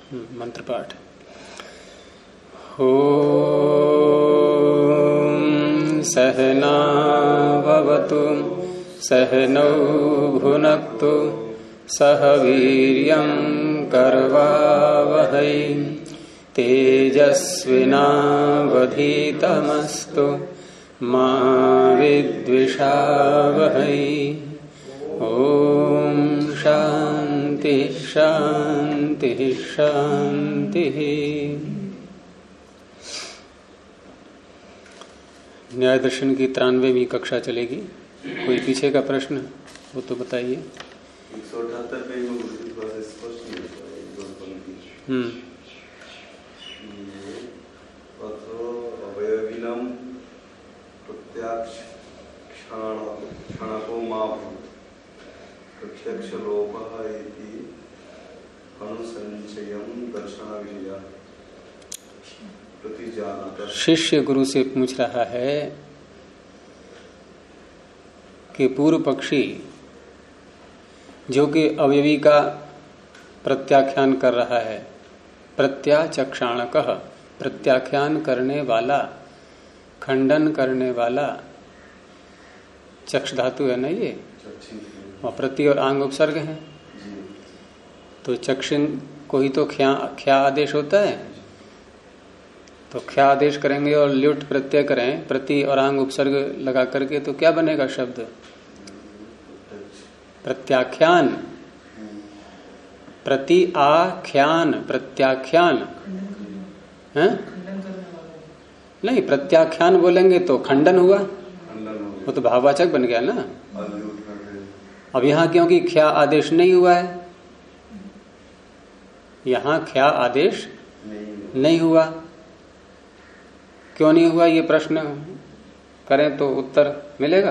मंत्र पाठ। ओम सहना भवतु सहनौ भुनक्तु सह वीर्यं करवावहै तेजस्विनावधीतमस्तु मा विद्विषावहै। ओम शांति शांति शांति। न्याय दर्शन की 93वीं कक्षा चलेगी। कोई पीछे का प्रश्न वो तो बताइए। 178 पे स्पष्ट अवयविनम प्रत्यक्षणको माभूत प्रत्यक्ष लोपः इति अनुसंचयं दर्शन विषयः प्रतिजानात। शिष्य गुरु से पूछ रहा है कि पूर्व पक्षी जो कि अवयवी का प्रत्याख्यान कर रहा है, प्रत्याचक्षाणकः प्रत्याख्यान करने वाला, खंडन करने वाला, चक्ष धातु है ना ये, और प्रति और आंग उपसर्ग है, तो चक्षिन को ही तो ख्या आदेश होता है, तो ख्या आदेश करेंगे और ल्युट प्रत्यय करें प्रति और आंग उपसर्ग लगा करके, तो क्या बनेगा शब्द? प्रत्याख्यान। प्रति आख्यान, प्रत्याख्यान है? नहीं, प्रत्याख्यान बोलेंगे तो खंडन हुआ, वो तो भाववाचक बन गया ना। अब यहां क्योंकि ख्या आदेश नहीं हुआ है, यहां ख्या आदेश नहीं हुआ। क्यों नहीं हुआ, ये प्रश्न करें तो उत्तर मिलेगा।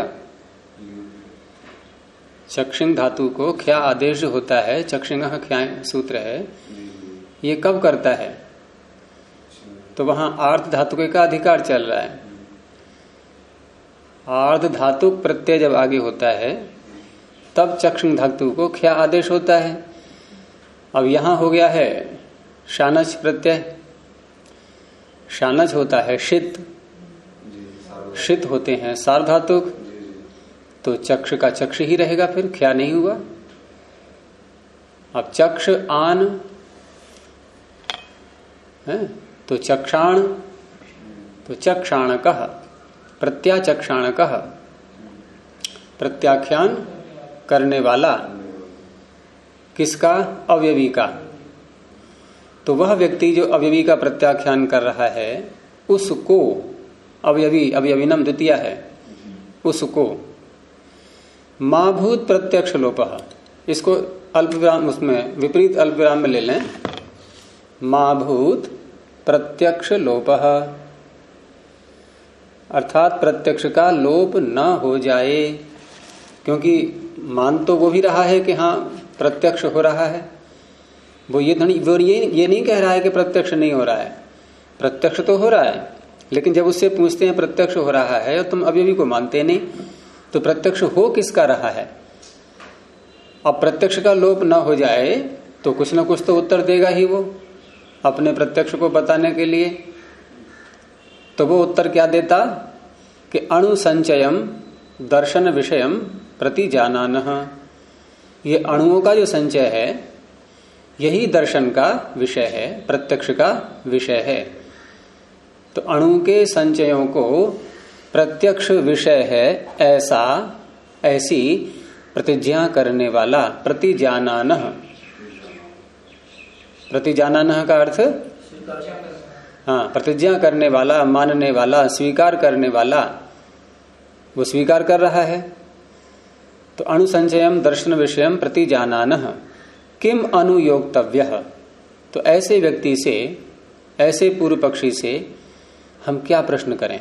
चक्षिंग धातु को ख्या आदेश होता है, चक्षिंग ख्या सूत्र है, ये कब करता है? तो वहां आर्ध धातु का अधिकार चल रहा है। आर्ध धातु प्रत्यय जब आगे होता है तब चक्षिंग धातु को ख्या आदेश होता है। अब यहां हो गया है शानच प्रत्यय, शानच होता है शित, शित होते हैं सार्वधातुक, तो चक्ष का चक्ष ही रहेगा, फिर ख्या नहीं हुआ। अब चक्ष आन है तो चक्षाण, तो चक्षाणकः प्रत्याचक्षाणकः प्रत्याख्यान करने वाला, किसका? अवयवी का। तो वह व्यक्ति जो अवयवी का प्रत्याख्यान कर रहा है उसको, अवयवी अवयविनम द्वितीय है, उसको माभूत प्रत्यक्ष लोपः, इसको अल्प विराम उसमें विपरीत अल्प विराम में ले लें, माभूत प्रत्यक्ष लोपः, अर्थात प्रत्यक्ष का लोप न हो जाए। क्योंकि मान तो वो भी रहा है कि हाँ प्रत्यक्ष हो रहा है, वो ये नहीं कह रहा है कि प्रत्यक्ष नहीं हो रहा है, प्रत्यक्ष तो हो रहा है, लेकिन जब उससे पूछते हैं प्रत्यक्ष हो रहा है और तुम अवयवी को मानते नहीं, तो प्रत्यक्ष हो किसका रहा है? अब प्रत्यक्ष का लोप न हो जाए तो कुछ न कुछ तो उत्तर देगा ही वो अपने प्रत्यक्ष को बताने के लिए। तो वो उत्तर क्या देता कि अणुसंचयम दर्शन विषयम प्रति जानानः, ये अणुओं का जो संचय है यही दर्शन का विषय है, प्रत्यक्ष का विषय है। तो अणु के संचयों को प्रत्यक्ष विषय है ऐसा, ऐसी प्रतिज्ञा करने वाला, प्रतिजानानः। प्रतिजानानः का अर्थ हाँ, प्रतिज्ञा करने वाला, मानने वाला, स्वीकार करने वाला, वो स्वीकार कर रहा है। तो अणुसंचयम दर्शन विषयम प्रतिजानानः किम अनुयोक्तव्यः, तो ऐसे व्यक्ति से, ऐसे पूर्व पक्षी से हम क्या प्रश्न करें?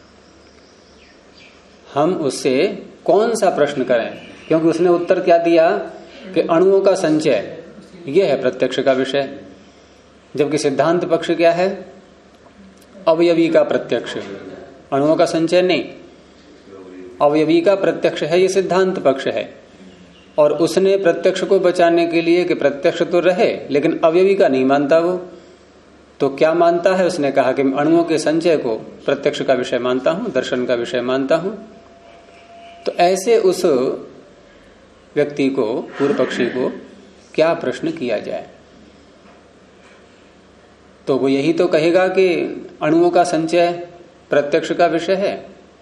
हम उससे कौन सा प्रश्न करें? क्योंकि उसने उत्तर क्या दिया कि अणुओं का संचय यह है प्रत्यक्ष का विषय, जबकि सिद्धांत पक्ष क्या है? अवयवी का प्रत्यक्ष, अणुओं का संचय नहीं, अवयवी का प्रत्यक्ष है, ये सिद्धांत पक्ष है। और उसने प्रत्यक्ष को बचाने के लिए कि प्रत्यक्ष तो रहे लेकिन अवयवी का नहीं मानता वो, तो क्या मानता है? उसने कहा कि अणुओं के संचय को प्रत्यक्ष का विषय मानता हूं, दर्शन का विषय मानता हूं। तो ऐसे उस व्यक्ति को, पूर्व पक्षी को क्या प्रश्न किया जाए? तो वो यही तो कहेगा कि अणुओं का संचय प्रत्यक्ष का विषय है।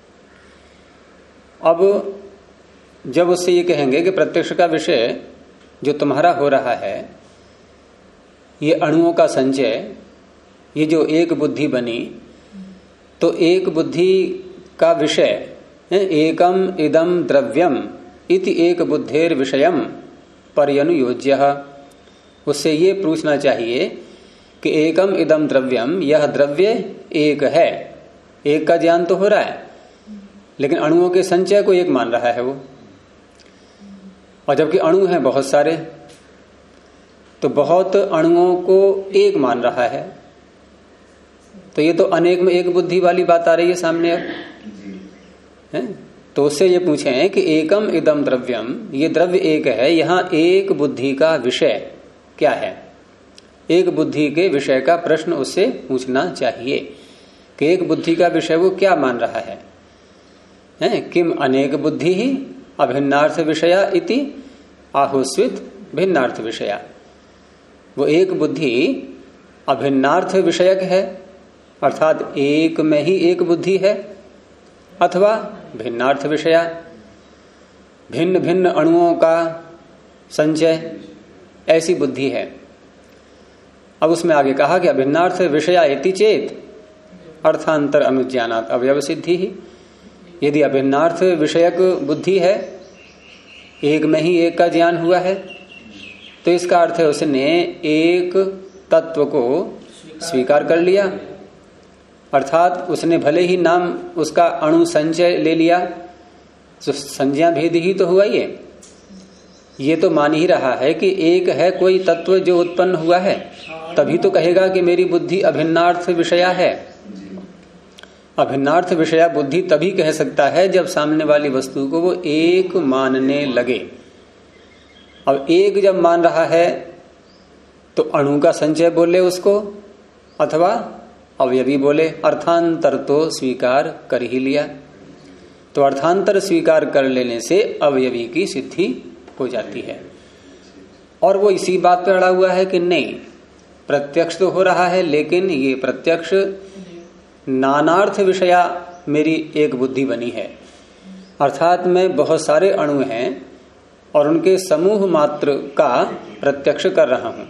अब जब उससे ये कहेंगे कि प्रत्यक्ष का विषय जो तुम्हारा हो रहा है ये अणुओं का संचय, ये जो एक बुद्धि बनी, तो एक बुद्धि का विषय एकम इदम द्रव्यम इति एक बुद्धेर विषयम पर्यनुयोज्य। उससे ये पूछना चाहिए कि एकम इदम द्रव्यम, यह द्रव्य एक है, एक का ज्ञान तो हो रहा है लेकिन अणुओं के संचय को एक मान रहा है वो, और जबकि अणु हैं बहुत सारे, तो बहुत अणुओं को एक मान रहा है। तो ये तो अनेक में एक बुद्धि वाली बात आ रही है सामने अब है? तो उससे ये पूछें कि एकम इदम द्रव्यम, ये द्रव्य एक है, यहां एक बुद्धि का विषय क्या है? एक बुद्धि के विषय का प्रश्न उससे पूछना चाहिए कि एक बुद्धि का विषय वो क्या मान रहा है? किम अनेक बुद्धि ही अभिन्नार्थ विषया इति आहुस्वित भिन्नार्थ विषया। वो एक बुद्धि अभिन्नार्थ विषयक है, अर्थात एक में ही एक बुद्धि है, अथवा भिन्नार्थ विषया, भिन्न भिन्न अणुओं का संचय, ऐसी बुद्धि है। अब उसमें आगे कहा कि अभिन्नार्थ विषया इति चेत अर्थांतर अनुज्ञानात् अवयव सिद्धि ही। यदि अभिन्नार्थ विषयक बुद्धि है, एक में ही एक का ज्ञान हुआ है, तो इसका अर्थ है उसने एक तत्व को स्वीकार कर लिया, अर्थात उसने भले ही नाम उसका अणु संचय ले लिया, तो संज्ञा भेद ही तो हुआ ये तो मान ही रहा है कि एक है कोई तत्व जो उत्पन्न हुआ है, तभी तो कहेगा कि मेरी बुद्धि अभिन्नार्थ विषया है। अभिन्नार्थ विषया बुद्धि तभी कह सकता है जब सामने वाली वस्तु को वो एक मानने लगे। अब एक जब मान रहा है तो अणु का संचय बोले उसको, अथवा अवयवी बोले, अर्थांतर तो स्वीकार कर ही लिया। तो अर्थांतर स्वीकार कर लेने से अवयवी की सिद्धि हो जाती है। और वो इसी बात पर अड़ा हुआ है कि नहीं, प्रत्यक्ष तो हो रहा है लेकिन ये प्रत्यक्ष नानार्थ विषया मेरी एक बुद्धि बनी है, अर्थात मैं बहुत सारे अणु हैं और उनके समूह मात्र का प्रत्यक्ष कर रहा हूं।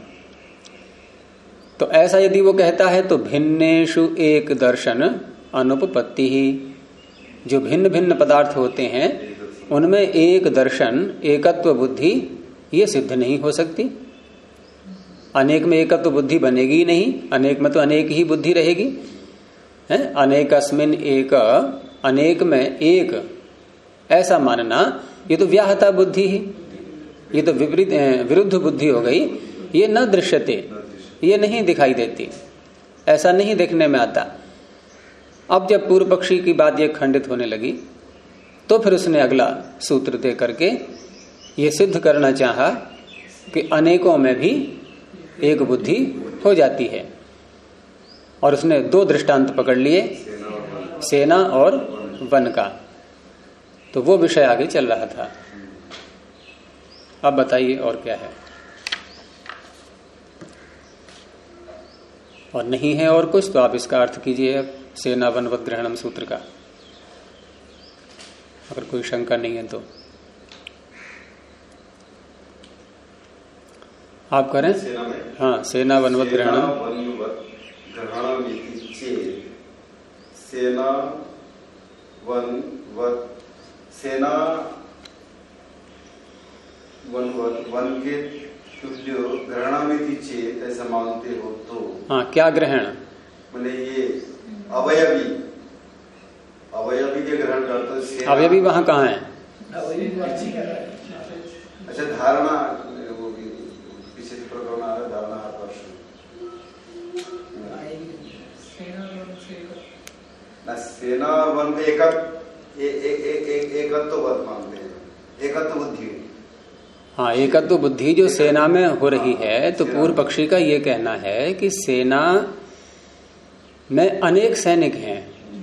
तो ऐसा यदि वो कहता है तो भिन्नेषु एक दर्शन अनुपपत्ति ही, जो भिन्न भिन्न पदार्थ होते हैं उनमें एक दर्शन, एकत्व बुद्धि ये सिद्ध नहीं हो सकती। अनेक में एकत्व बुद्धि बनेगी ही नहीं, अनेक में तो अनेक ही बुद्धि रहेगी है। अनेकस्मिन एक, अनेक में एक, ऐसा मानना ये तो व्याहता बुद्धि ही, ये तो विरुद्ध बुद्धि हो गई। ये न दृश्यते, ये नहीं दिखाई देती, ऐसा नहीं देखने में आता। अब जब पूर्व पक्षी की बात ये खंडित होने लगी तो फिर उसने अगला सूत्र दे करके ये सिद्ध करना चाहा कि अनेकों में भी एक बुद्धि हो जाती है। और उसने दो दृष्टांत पकड़ लिए, सेना और वन का। तो वो विषय आगे चल रहा था। अब बताइए और क्या है, और नहीं है और कुछ तो आप इसका अर्थ कीजिए अब सेना वनवत ग्रहणम सूत्र का, अगर कोई शंका नहीं है तो आप करें। हाँ, सेना वनवत ग्रहणम, सेना वनवत, सेना वनवत, वन के तुल्य ग्रहणामिति चेत, ऐसा मानते हो तो। हाँ, क्या ग्रहण? मैंने ये अवयवी, अवयवी के ग्रहण करते। अवयवी वहां कहाँ है? अच्छा, धारणा पीछे प्रकरण आ रहा है, धारणा ना, सेना और वन में एकत्व मानते हैं, एकत्व बुद्धि। हाँ, एकत्व बुद्धि जो सेना में हो रही है, तो पूर्व पक्षी का ये कहना है कि सेना में अनेक सैनिक हैं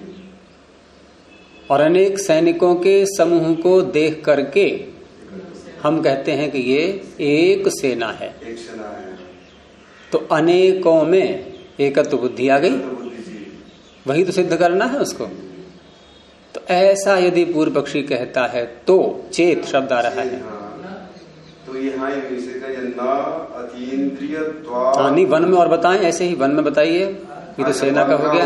और अनेक सैनिकों के समूह को देख करके हम कहते हैं कि ये एक सेना है। एक सेना है। तो अनेकों में एकत्व बुद्धि आ गई, वही तो सिद्ध करना है उसको। तो ऐसा यदि पूर्व पक्षी कहता है तो चेत शब्द आ रहा है। तो यहाँ नहीं, वन में और बताएं, ऐसे ही वन में बताइए। ये तो सेना का हो गया,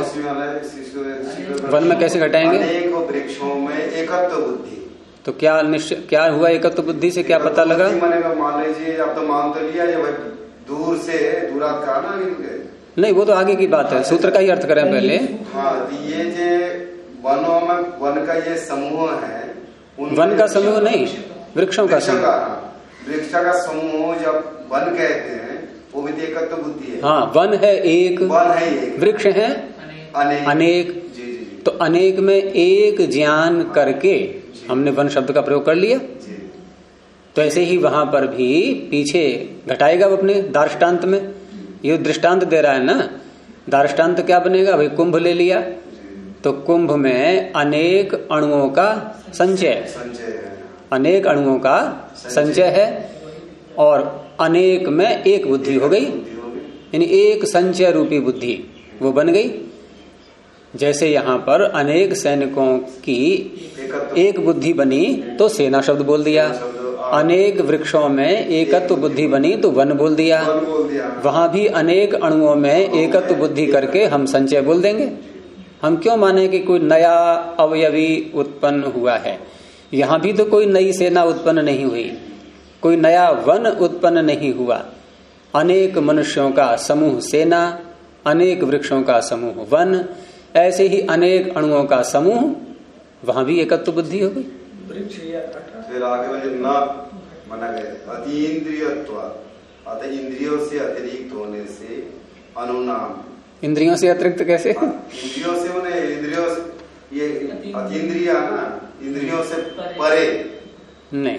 वन में कैसे घटाएंगे? अनेक वृक्षों में एकत्व बुद्धि। तो क्या निश्चय क्या हुआ? एकत्व बुद्धि से क्या पता लगा? मान लीजिए अब तो मान तो लिया, ये दूर से दूरात का ना, नहीं वो तो आगे की बात है, सूत्र का ही अर्थ करें पहले। हाँ, तो ये जो वनों में वन का ये समूह है, वन का समूह नहीं, वृक्षों का समूह। वृक्ष का समूह जब वन कहते हैं वो भी एकत्व बुद्धि है। हाँ, वन है एक, वन है एक, वृक्ष है अनेक। जी जी जी। तो अनेक में एक ज्ञान करके हमने वन शब्द का प्रयोग कर लिया। तो ऐसे ही वहां पर भी पीछे घटाएगा वो अपने दार्ष्टान्त में। ये दृष्टांत दे रहा है ना, दार्ष्टान्त क्या बनेगा भाई? कुंभ ले लिया तो कुंभ में अनेक अणुओं का संचय, अनेक अणुओं का संचय है और अनेक में एक बुद्धि हो गई, यानी एक संचय रूपी बुद्धि वो बन गई। जैसे यहां पर अनेक सैनिकों की एक बुद्धि बनी तो सेना शब्द बोल दिया, अनेक वृक्षों में एकत्व बुद्धि बनी तो वन बोल दिया। वहां भी अनेक अणुओं में एकत्व बुद्धि करके हम संचय बोल देंगे। हम क्यों माने कि कोई नया अवयवी उत्पन्न हुआ है? यहां भी तो कोई नई सेना उत्पन्न नहीं हुई, कोई नया वन उत्पन्न नहीं हुआ। अनेक मनुष्यों का समूह सेना, अनेक वृक्षों का समूह वन, ऐसे ही अनेक अणुओं का समूह, वहां भी एकत्व बुद्धि हो गई। फिर आगे न माना गया अतीन्द्रियत्व, अतः इंद्रियों से अतिरिक्त होने से अनुनाम। इंद्रियों से अतिरिक्त कैसे? इंद्रियों से उन्हें इंद्रियों से ये अतीन्द्रिय ना, इंद्रियों से परे नहीं,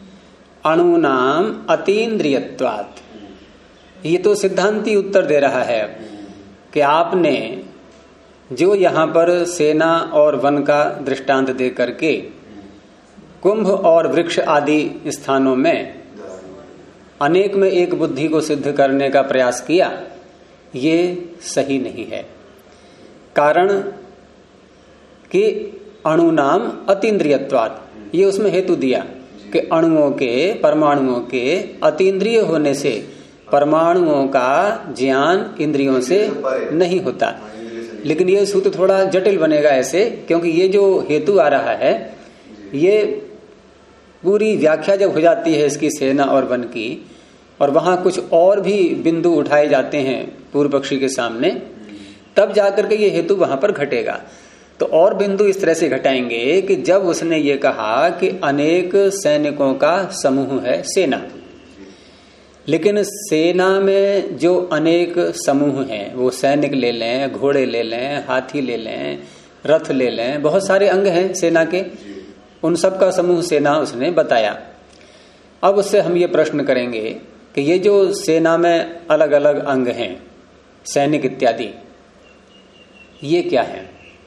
अणुनाम अतीन्द्रियत्वात्। ये तो सिद्धांती उत्तर दे रहा है कि आपने जो यहां पर सेना और वन का दृष्टांत दे करके कुंभ और वृक्ष आदि स्थानों में अनेक में एक बुद्धि को सिद्ध करने का प्रयास किया, ये सही नहीं है। कारण कि अणुनाम अतीन्द्रियत्वात्, ये उसमें हेतु दिया कि अणुओं के, परमाणुओं के अतीन्द्रिय होने से परमाणुओं का ज्ञान इंद्रियों से नहीं होता। लेकिन ये सूत्र थोड़ा जटिल बनेगा ऐसे, क्योंकि ये जो हेतु आ रहा है, ये पूरी व्याख्या जब हो जाती है इसकी सेना और वन की, और वहां कुछ और भी बिंदु उठाए जाते हैं पूर्व पक्षी के सामने, तब जाकर के ये हेतु वहां पर घटेगा। तो और बिंदु इस तरह से घटाएंगे कि जब उसने ये कहा कि अनेक सैनिकों का समूह है सेना, लेकिन सेना में जो अनेक समूह हैं, वो सैनिक ले लें, घोड़े ले लें, हाथी ले लें, रथ ले लें, बहुत सारे अंग हैं सेना के, उन सब का समूह सेना उसने बताया। अब उससे हम ये प्रश्न करेंगे कि ये जो सेना में अलग अलग अंग हैं, सैनिक इत्यादि, ये क्या है?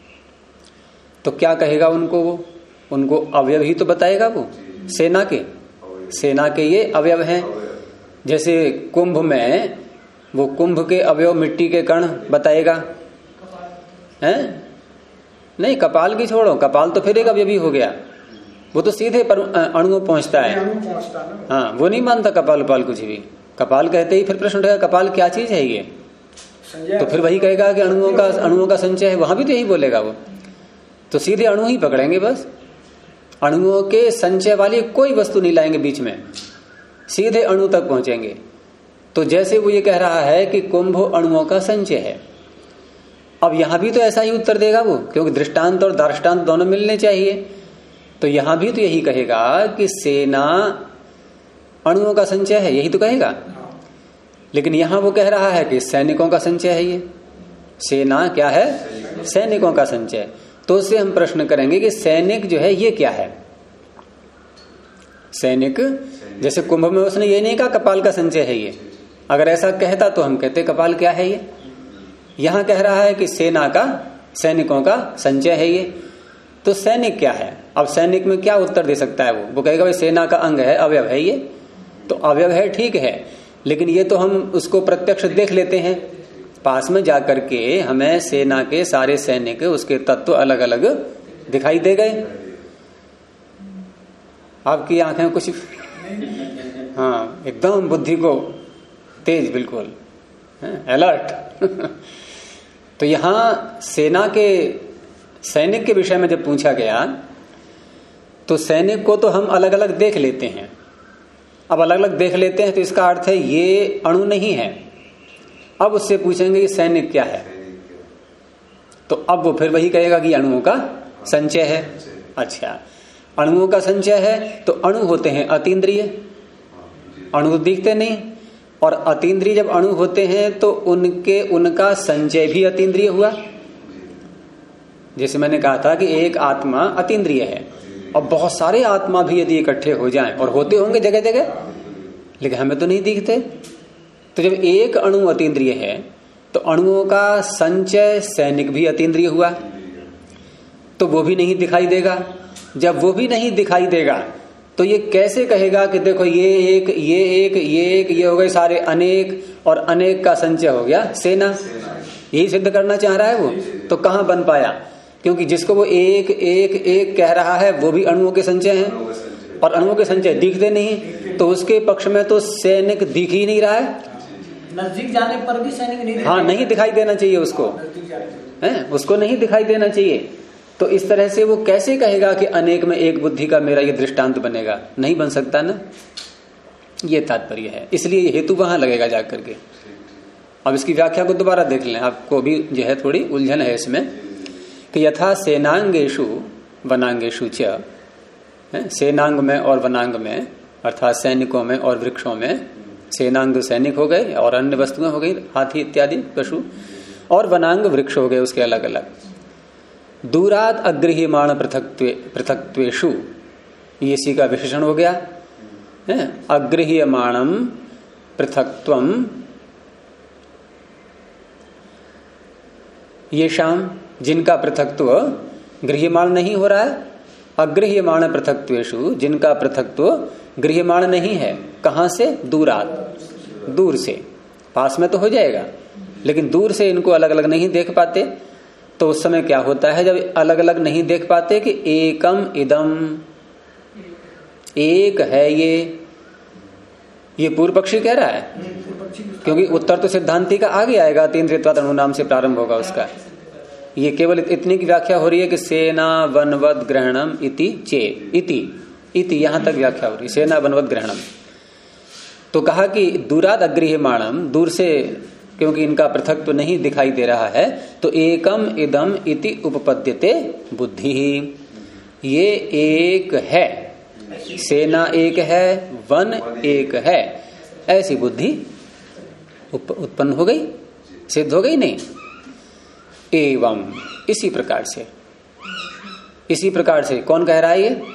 तो क्या कहेगा उनको? वो उनको अवयव ही तो बताएगा वो सेना के ये अवयव हैं। जैसे कुंभ में वो कुंभ के अवयव मिट्टी के कण बताएगा, हैं? नहीं, कपाल की छोड़ो, कपाल तो फिर एक अवयवी हो गया, वो तो सीधे पर अणुओं पहुंचता है। हाँ, वो नहीं मानता कपाल उपाल कुछ भी। कपाल कहते ही फिर प्रश्न उठेगा कपाल क्या चीज है ये? तो फिर वही कहेगा कि अणुओं का संचय है, वहां भी तो यही बोलेगा वो। तो सीधे अणु ही पकड़ेंगे बस, अणुओं के संचय वाली कोई वस्तु नहीं लाएंगे बीच में, सीधे अणु तक पहुंचेंगे। तो जैसे वो ये कह रहा है कि कुंभ अणुओं का संचय है, अब यहां भी तो ऐसा ही उत्तर देगा वो, क्योंकि दृष्टांत और दार्ष्टान्त दोनों मिलने चाहिए। तो यहां भी तो यही कहेगा कि सेना अणुओं का संचय है, यही तो कहेगा। लेकिन यहां वो कह रहा है कि सैनिकों का संचय है, ये सेना क्या है? सैनिकों का संचय। तो उससे हम प्रश्न करेंगे कि सैनिक जो है ये क्या है? सैनिक जैसे कुंभ में उसने ये नहीं कहा कपाल का संचय है ये, अगर ऐसा कहता तो हम कहते कपाल क्या है ये। यहां कह रहा है कि सेना का, सैनिकों का संचय है ये, तो सैनिक क्या है। अब सैनिक में क्या उत्तर दे सकता है वो कहेगा भाई सेना का अंग है, अवयव है ये, तो अवयव है ठीक है, लेकिन ये तो हम उसको प्रत्यक्ष देख लेते हैं, पास में जाकर के हमें सेना के सारे सैनिक उसके तत्व अलग अलग दिखाई दे गए। आपकी आंखें कुछ हाँ एकदम बुद्धि को तेज, बिल्कुल अलर्ट तो यहां सेना के सैनिक के विषय में जब पूछा गया तो सैनिक को तो हम अलग अलग देख लेते हैं। अब अलग अलग देख लेते हैं तो इसका अर्थ है ये अणु नहीं है। अब उससे पूछेंगे कि सैनिक क्या है, तो अब वो फिर वही कहेगा कि अणुओं का संचय है। अच्छा, अणुओं का संचय है तो अणु होते हैं अतीन्द्रिय, अणु दिखते नहीं, और अतीन्द्रिय जब अणु होते हैं तो उनका संचय भी अतीन्द्रिय हुआ। जैसे मैंने कहा था कि एक आत्मा अतीन्द्रिय है और बहुत सारे आत्मा भी यदि इकट्ठे हो जाएं, और होते होंगे जगह जगह, लेकिन हमें तो नहीं दिखते। तो जब एक अणु अतीन्द्रिय है तो अणुओं का संचय सैनिक भी अतीन्द्रिय हुआ, तो वो भी नहीं दिखाई देगा। जब वो भी नहीं दिखाई देगा तो ये कैसे कहेगा कि देखो ये एक, ये एक, ये एक, ये हो गए सारे अनेक, और अनेक का संचय हो गया सेना। यही सिद्ध करना चाह रहा है वो, तो कहां बन पाया, क्योंकि जिसको वो एक एक एक कह रहा है वो भी अणुओं के संचय हैं, और अणुओं के संचय दिखते नहीं, तो उसके पक्ष में तो सैनिक दिख ही नहीं रहा है। नजदीक जाने पर भी सैनिक नहीं, हाँ नहीं दिखाई देना चाहिए उसको, है उसको नहीं दिखाई देना चाहिए। तो इस तरह से वो कैसे कहेगा कि अनेक में एक बुद्धि का मेरा ये दृष्टांत बनेगा, नहीं बन सकता ना, ये तात्पर्य है। इसलिए हेतु वहां लगेगा जाकर के। अब इसकी व्याख्या को दोबारा देख लें, आपको भी जो है थोड़ी उलझन है इसमें, कि यथा सेनांगेशु वनांगेशु च, सेनांग में और वनांग में, अर्थात सैनिकों में और वृक्षों में, सेनांग सैनिक हो गए और अन्य वस्तुएं हो गई हाथी इत्यादि पशु, और वनांग वृक्ष हो गए उसके अलग अलग। दूराद अगृह्यमाण पृथक्त्वेषु, ये इसी का विशेषण हो गया है। अगृह्यमाणम पृथक्त्वम ये शाम, जिनका पृथक्त्व गृह्यमाण नहीं हो रहा है, अगृह्यमाण पृथक्त्वेषु, जिनका पृथक्त्व गृह्यमाण नहीं है। कहां से? दूरात, दूर से, पास में तो हो जाएगा लेकिन दूर से इनको अलग अलग नहीं देख पाते। तो उस समय क्या होता है जब अलग अलग नहीं देख पाते कि एकम इदम, एक है ये पूर्व पक्षी कह रहा है, क्योंकि उत्तर तो सिद्धांति का आगे आएगा, तीन्द्रियत्वात् अणु नाम से प्रारंभ होगा उसका। ये केवल इतनी की व्याख्या हो रही है कि सेना वनवद ग्रहणम इति चेत, इति यहां तक व्याख्या हो रही, सेना वनवद ग्रहणम। तो कहा कि दूराद अगृह्यमाणम, दूर से क्योंकि इनका पृथक्त्व नहीं दिखाई दे रहा है, तो एकम इदम इति उपपद्यते बुद्धि, ये एक है, सेना एक है, वन एक है, ऐसी बुद्धि उत्पन्न हो गई, सिद्ध हो गई नहीं। एवं, इसी प्रकार से कौन कह रहा है ये?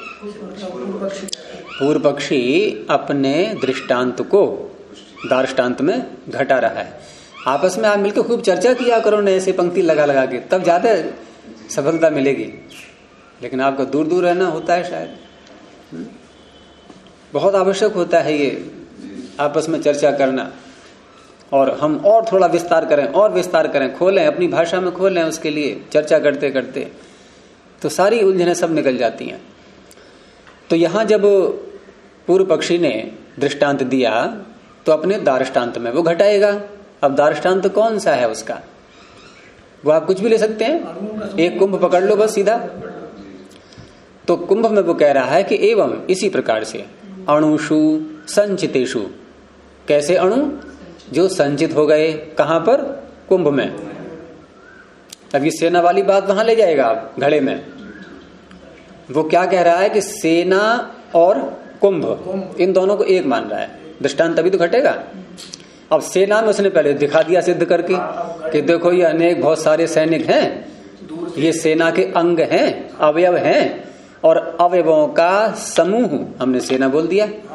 पूर्व पक्षी अपने दृष्टांत को दार्ष्टान्त में घटा रहा है। आपस में आप मिलकर खूब चर्चा किया करो न, ऐसे पंक्ति लगा लगा के, तब ज्यादा सफलता मिलेगी। लेकिन आपका दूर दूर रहना होता है शायद, बहुत आवश्यक होता है ये आपस में चर्चा करना, और हम और थोड़ा विस्तार करें, खोलें, अपनी भाषा में खोलें, उसके लिए चर्चा करते करते तो सारी उलझनें सब निकल जाती हैं। तो यहां जब पूर्व पक्षी ने दृष्टांत दिया तो अपने दार्ष्टान्त में वो घटाएगा। अब दार्ष्टान्त कौन सा है उसका? वो आप कुछ भी ले सकते हैं, एक कुंभ पकड़ लो बस सीधा। तो कुंभ में वो कह रहा है कि एवं, इसी प्रकार से अणुषु संचितेषु, कैसे अणु? जो संचित हो गए, कहां पर? कुंभ में। अब ये सेना वाली बात वहां ले जाएगा आप घड़े में। वो क्या कह रहा है कि सेना और कुंभ, इन दोनों को एक मान रहा है। दृष्टांत तभी तो घटेगा। अब सेना में उसने पहले दिखा दिया सिद्ध करके कि देखो ये अनेक बहुत सारे सैनिक हैं, ये सेना के अंग हैं, अवयव हैं, और अवयवों का समूह हमने सेना बोल दिया।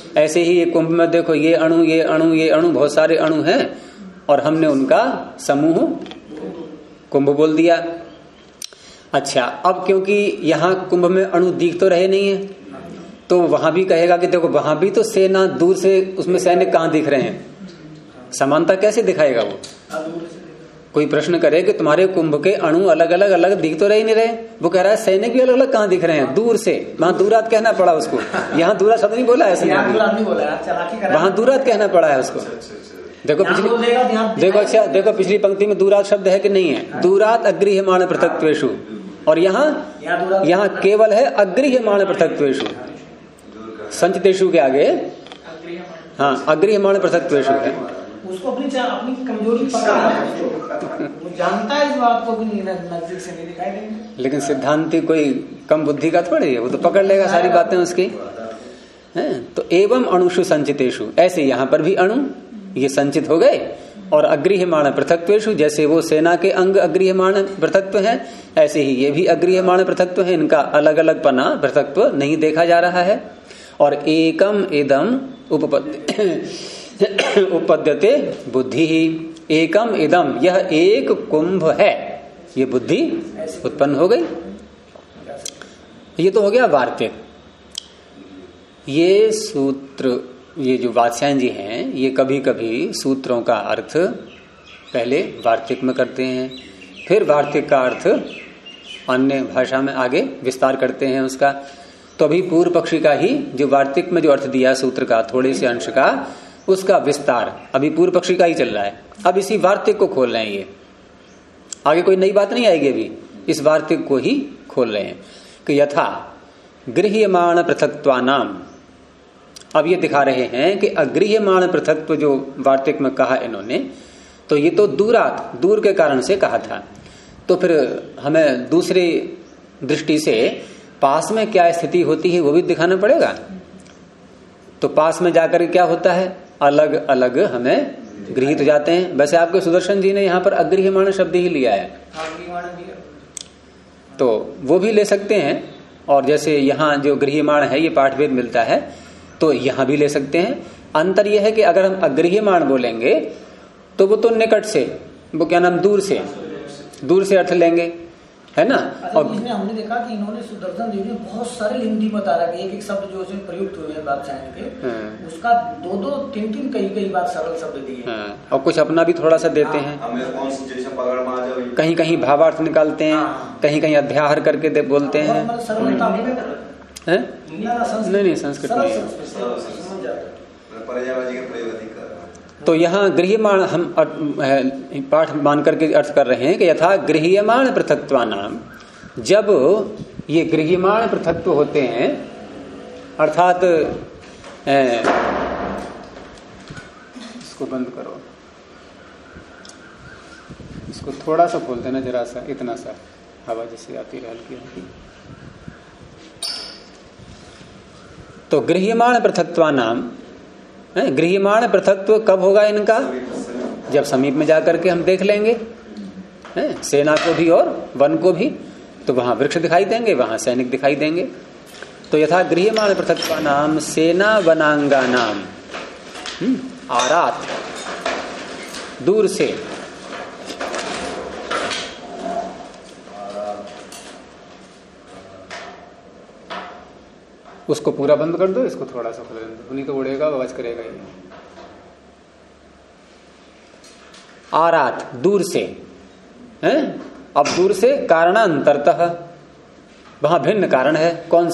ऐसे ही ये कुंभ में देखो ये अणु ये अणु ये अणु बहुत सारे अणु हैं और हमने उनका समूह कुंभ बोल दिया। अच्छा, अब क्योंकि यहाँ कुंभ में अणु दिख तो रहे नहीं है तो वहां भी कहेगा कि देखो वहां भी तो सेना दूर से, उसमें सैनिक कहाँ दिख रहे हैं, समानता कैसे दिखाएगा वो। कोई प्रश्न करे कि तुम्हारे कुंभ के अणु अलग अलग दिख तो रहे नहीं रहे, वो कह रहा है सैनिक भी अलग अलग कहाँ दिख रहे हैं, दूर से। वहां दूरात कहना पड़ा उसको, यहाँ दूरात शब्द नहीं बोला है, वहां दूरात कहना पड़ा है उसको। देखो देखो पिछली पंक्ति में दूरात शब्द है कि नहीं है, दूरात अग्रिह्यमाण पृथक्त्वेषु, और यहाँ केवल है अग्रिह्यमाण पृथक्त्वेषु, संचितेषु के आगे हाँ अग्रिह्यमाण पृथक्त्वेषु है। उसको अपनी कमजोरी पकड़ा है, वो जानता है इस बात को भी नजदीक से नहीं दिखाई देंगे। लेकिन सिद्धांति कोई कम बुद्धि का थोड़ी है, वो तो पकड़ लेगा सारी बातें उसकी हैं। तो एवं अणुषु संचितेषु, ऐसे यहाँ पर भी अणु ये संचित हो गए, और अग्रिह्यमाण पृथक्त्वेषु, जैसे वो सेना के अंग अग्रिह्यमाण पृथक्त्व हैं, ऐसे ही ये भी अग्रिह्यमाण पृथक्त्व है, इनका अलग अलग पना पृथक्त्व नहीं देखा जा रहा है। और एकम इदम उपपद्यते बुद्धि ही, एकम इदम, यह एक कुंभ है, ये बुद्धि उत्पन्न हो गई। ये तो हो गया वार्तिक। ये सूत्र, ये जो वात्स्यायन जी हैं, ये कभी कभी सूत्रों का अर्थ पहले वार्तिक में करते हैं, फिर वार्तिक का अर्थ अन्य भाषा में आगे विस्तार करते हैं उसका। तो अभी पूर्व पक्षी का ही जो वार्तिक में जो अर्थ दिया सूत्र का, थोड़े से अंश का, उसका विस्तार अभी पूर्व पक्षी का ही चल रहा है। अब इसी वार्तिक को खोल रहे हैं, ये आगे कोई नई बात नहीं आएगी, अभी इस वार्तिक को ही खोल रहे हैं कि यथा गृह्यमाण पृथक्त्वानाम। अब ये दिखा रहे हैं कि अगृह्यमाण पृथक्त्व जो वार्तिक में कहा इन्होंने, तो ये तो दूरात, दूर के कारण से कहा था, तो फिर हमें दूसरी दृष्टि से पास में क्या स्थिति होती है वो भी दिखाना पड़ेगा। तो पास में जाकर क्या होता है, अलग अलग हमें गृहीत हो जाते हैं। वैसे आपके सुदर्शन जी ने यहाँ पर अगृह्यमाण शब्द ही लिया है, तो वो भी ले सकते हैं। और जैसे यहाँ जो गृह्यमाण है ये पाठभेद मिलता है, तो यहाँ भी ले सकते हैं। अंतर यह है कि अगर हम अगृह्यमाण बोलेंगे तो वो तो निकट से, वो क्या नाम, दूर से अर्थ लेंगे, है ना। और इसमें हमने देखा कि इन्होंने सुदर्शन जी ने बहुत सारे हिंदी बता रहा है, एक शब्द जो उसमें प्रयुक्त हुए हैं वात्स्यायन के, उसका दो तीन कई बार सरल शब्द दिए, और कुछ अपना भी थोड़ा सा देते हैं, कहीं कहीं भावार्थ निकालते हैं, कहीं कहीं अध्याहार करके बोलते हैं। नहीं संस्कृत तो यहाँ गृह्यमाण हम पाठ मान करके अर्थ कर रहे हैं कि यथा गृह्यमाण पृथक्त्वानाम, जब ये गृह्यमाण पृथक्त्व होते हैं, अर्थात इसको बंद करो, इसको थोड़ा सा खोल देना जरा सा, इतना सा हवा जैसे आती है हल्की हल्की। तो गृह्यमाण पृथक्त्वानाम, गृह्यमाण पृथक्त्व कब होगा इनका, जब समीप में जाकर के हम देख लेंगे सेना को भी और वन को भी, तो वहां वृक्ष दिखाई देंगे, वहां सैनिक दिखाई देंगे। तो यथा गृह्यमाण पृथक्त्वानाम सेना वनांगानाम आरात, दूर से, उसको पूरा बंद कर दो, इसको थोड़ा सा खुला दो, नहीं तो उड़ेगा, आवाज करेगा ये। आरात, दूर से हैं। अब दूर से कारणांतरतः, वहां भिन्न कारण है। कौन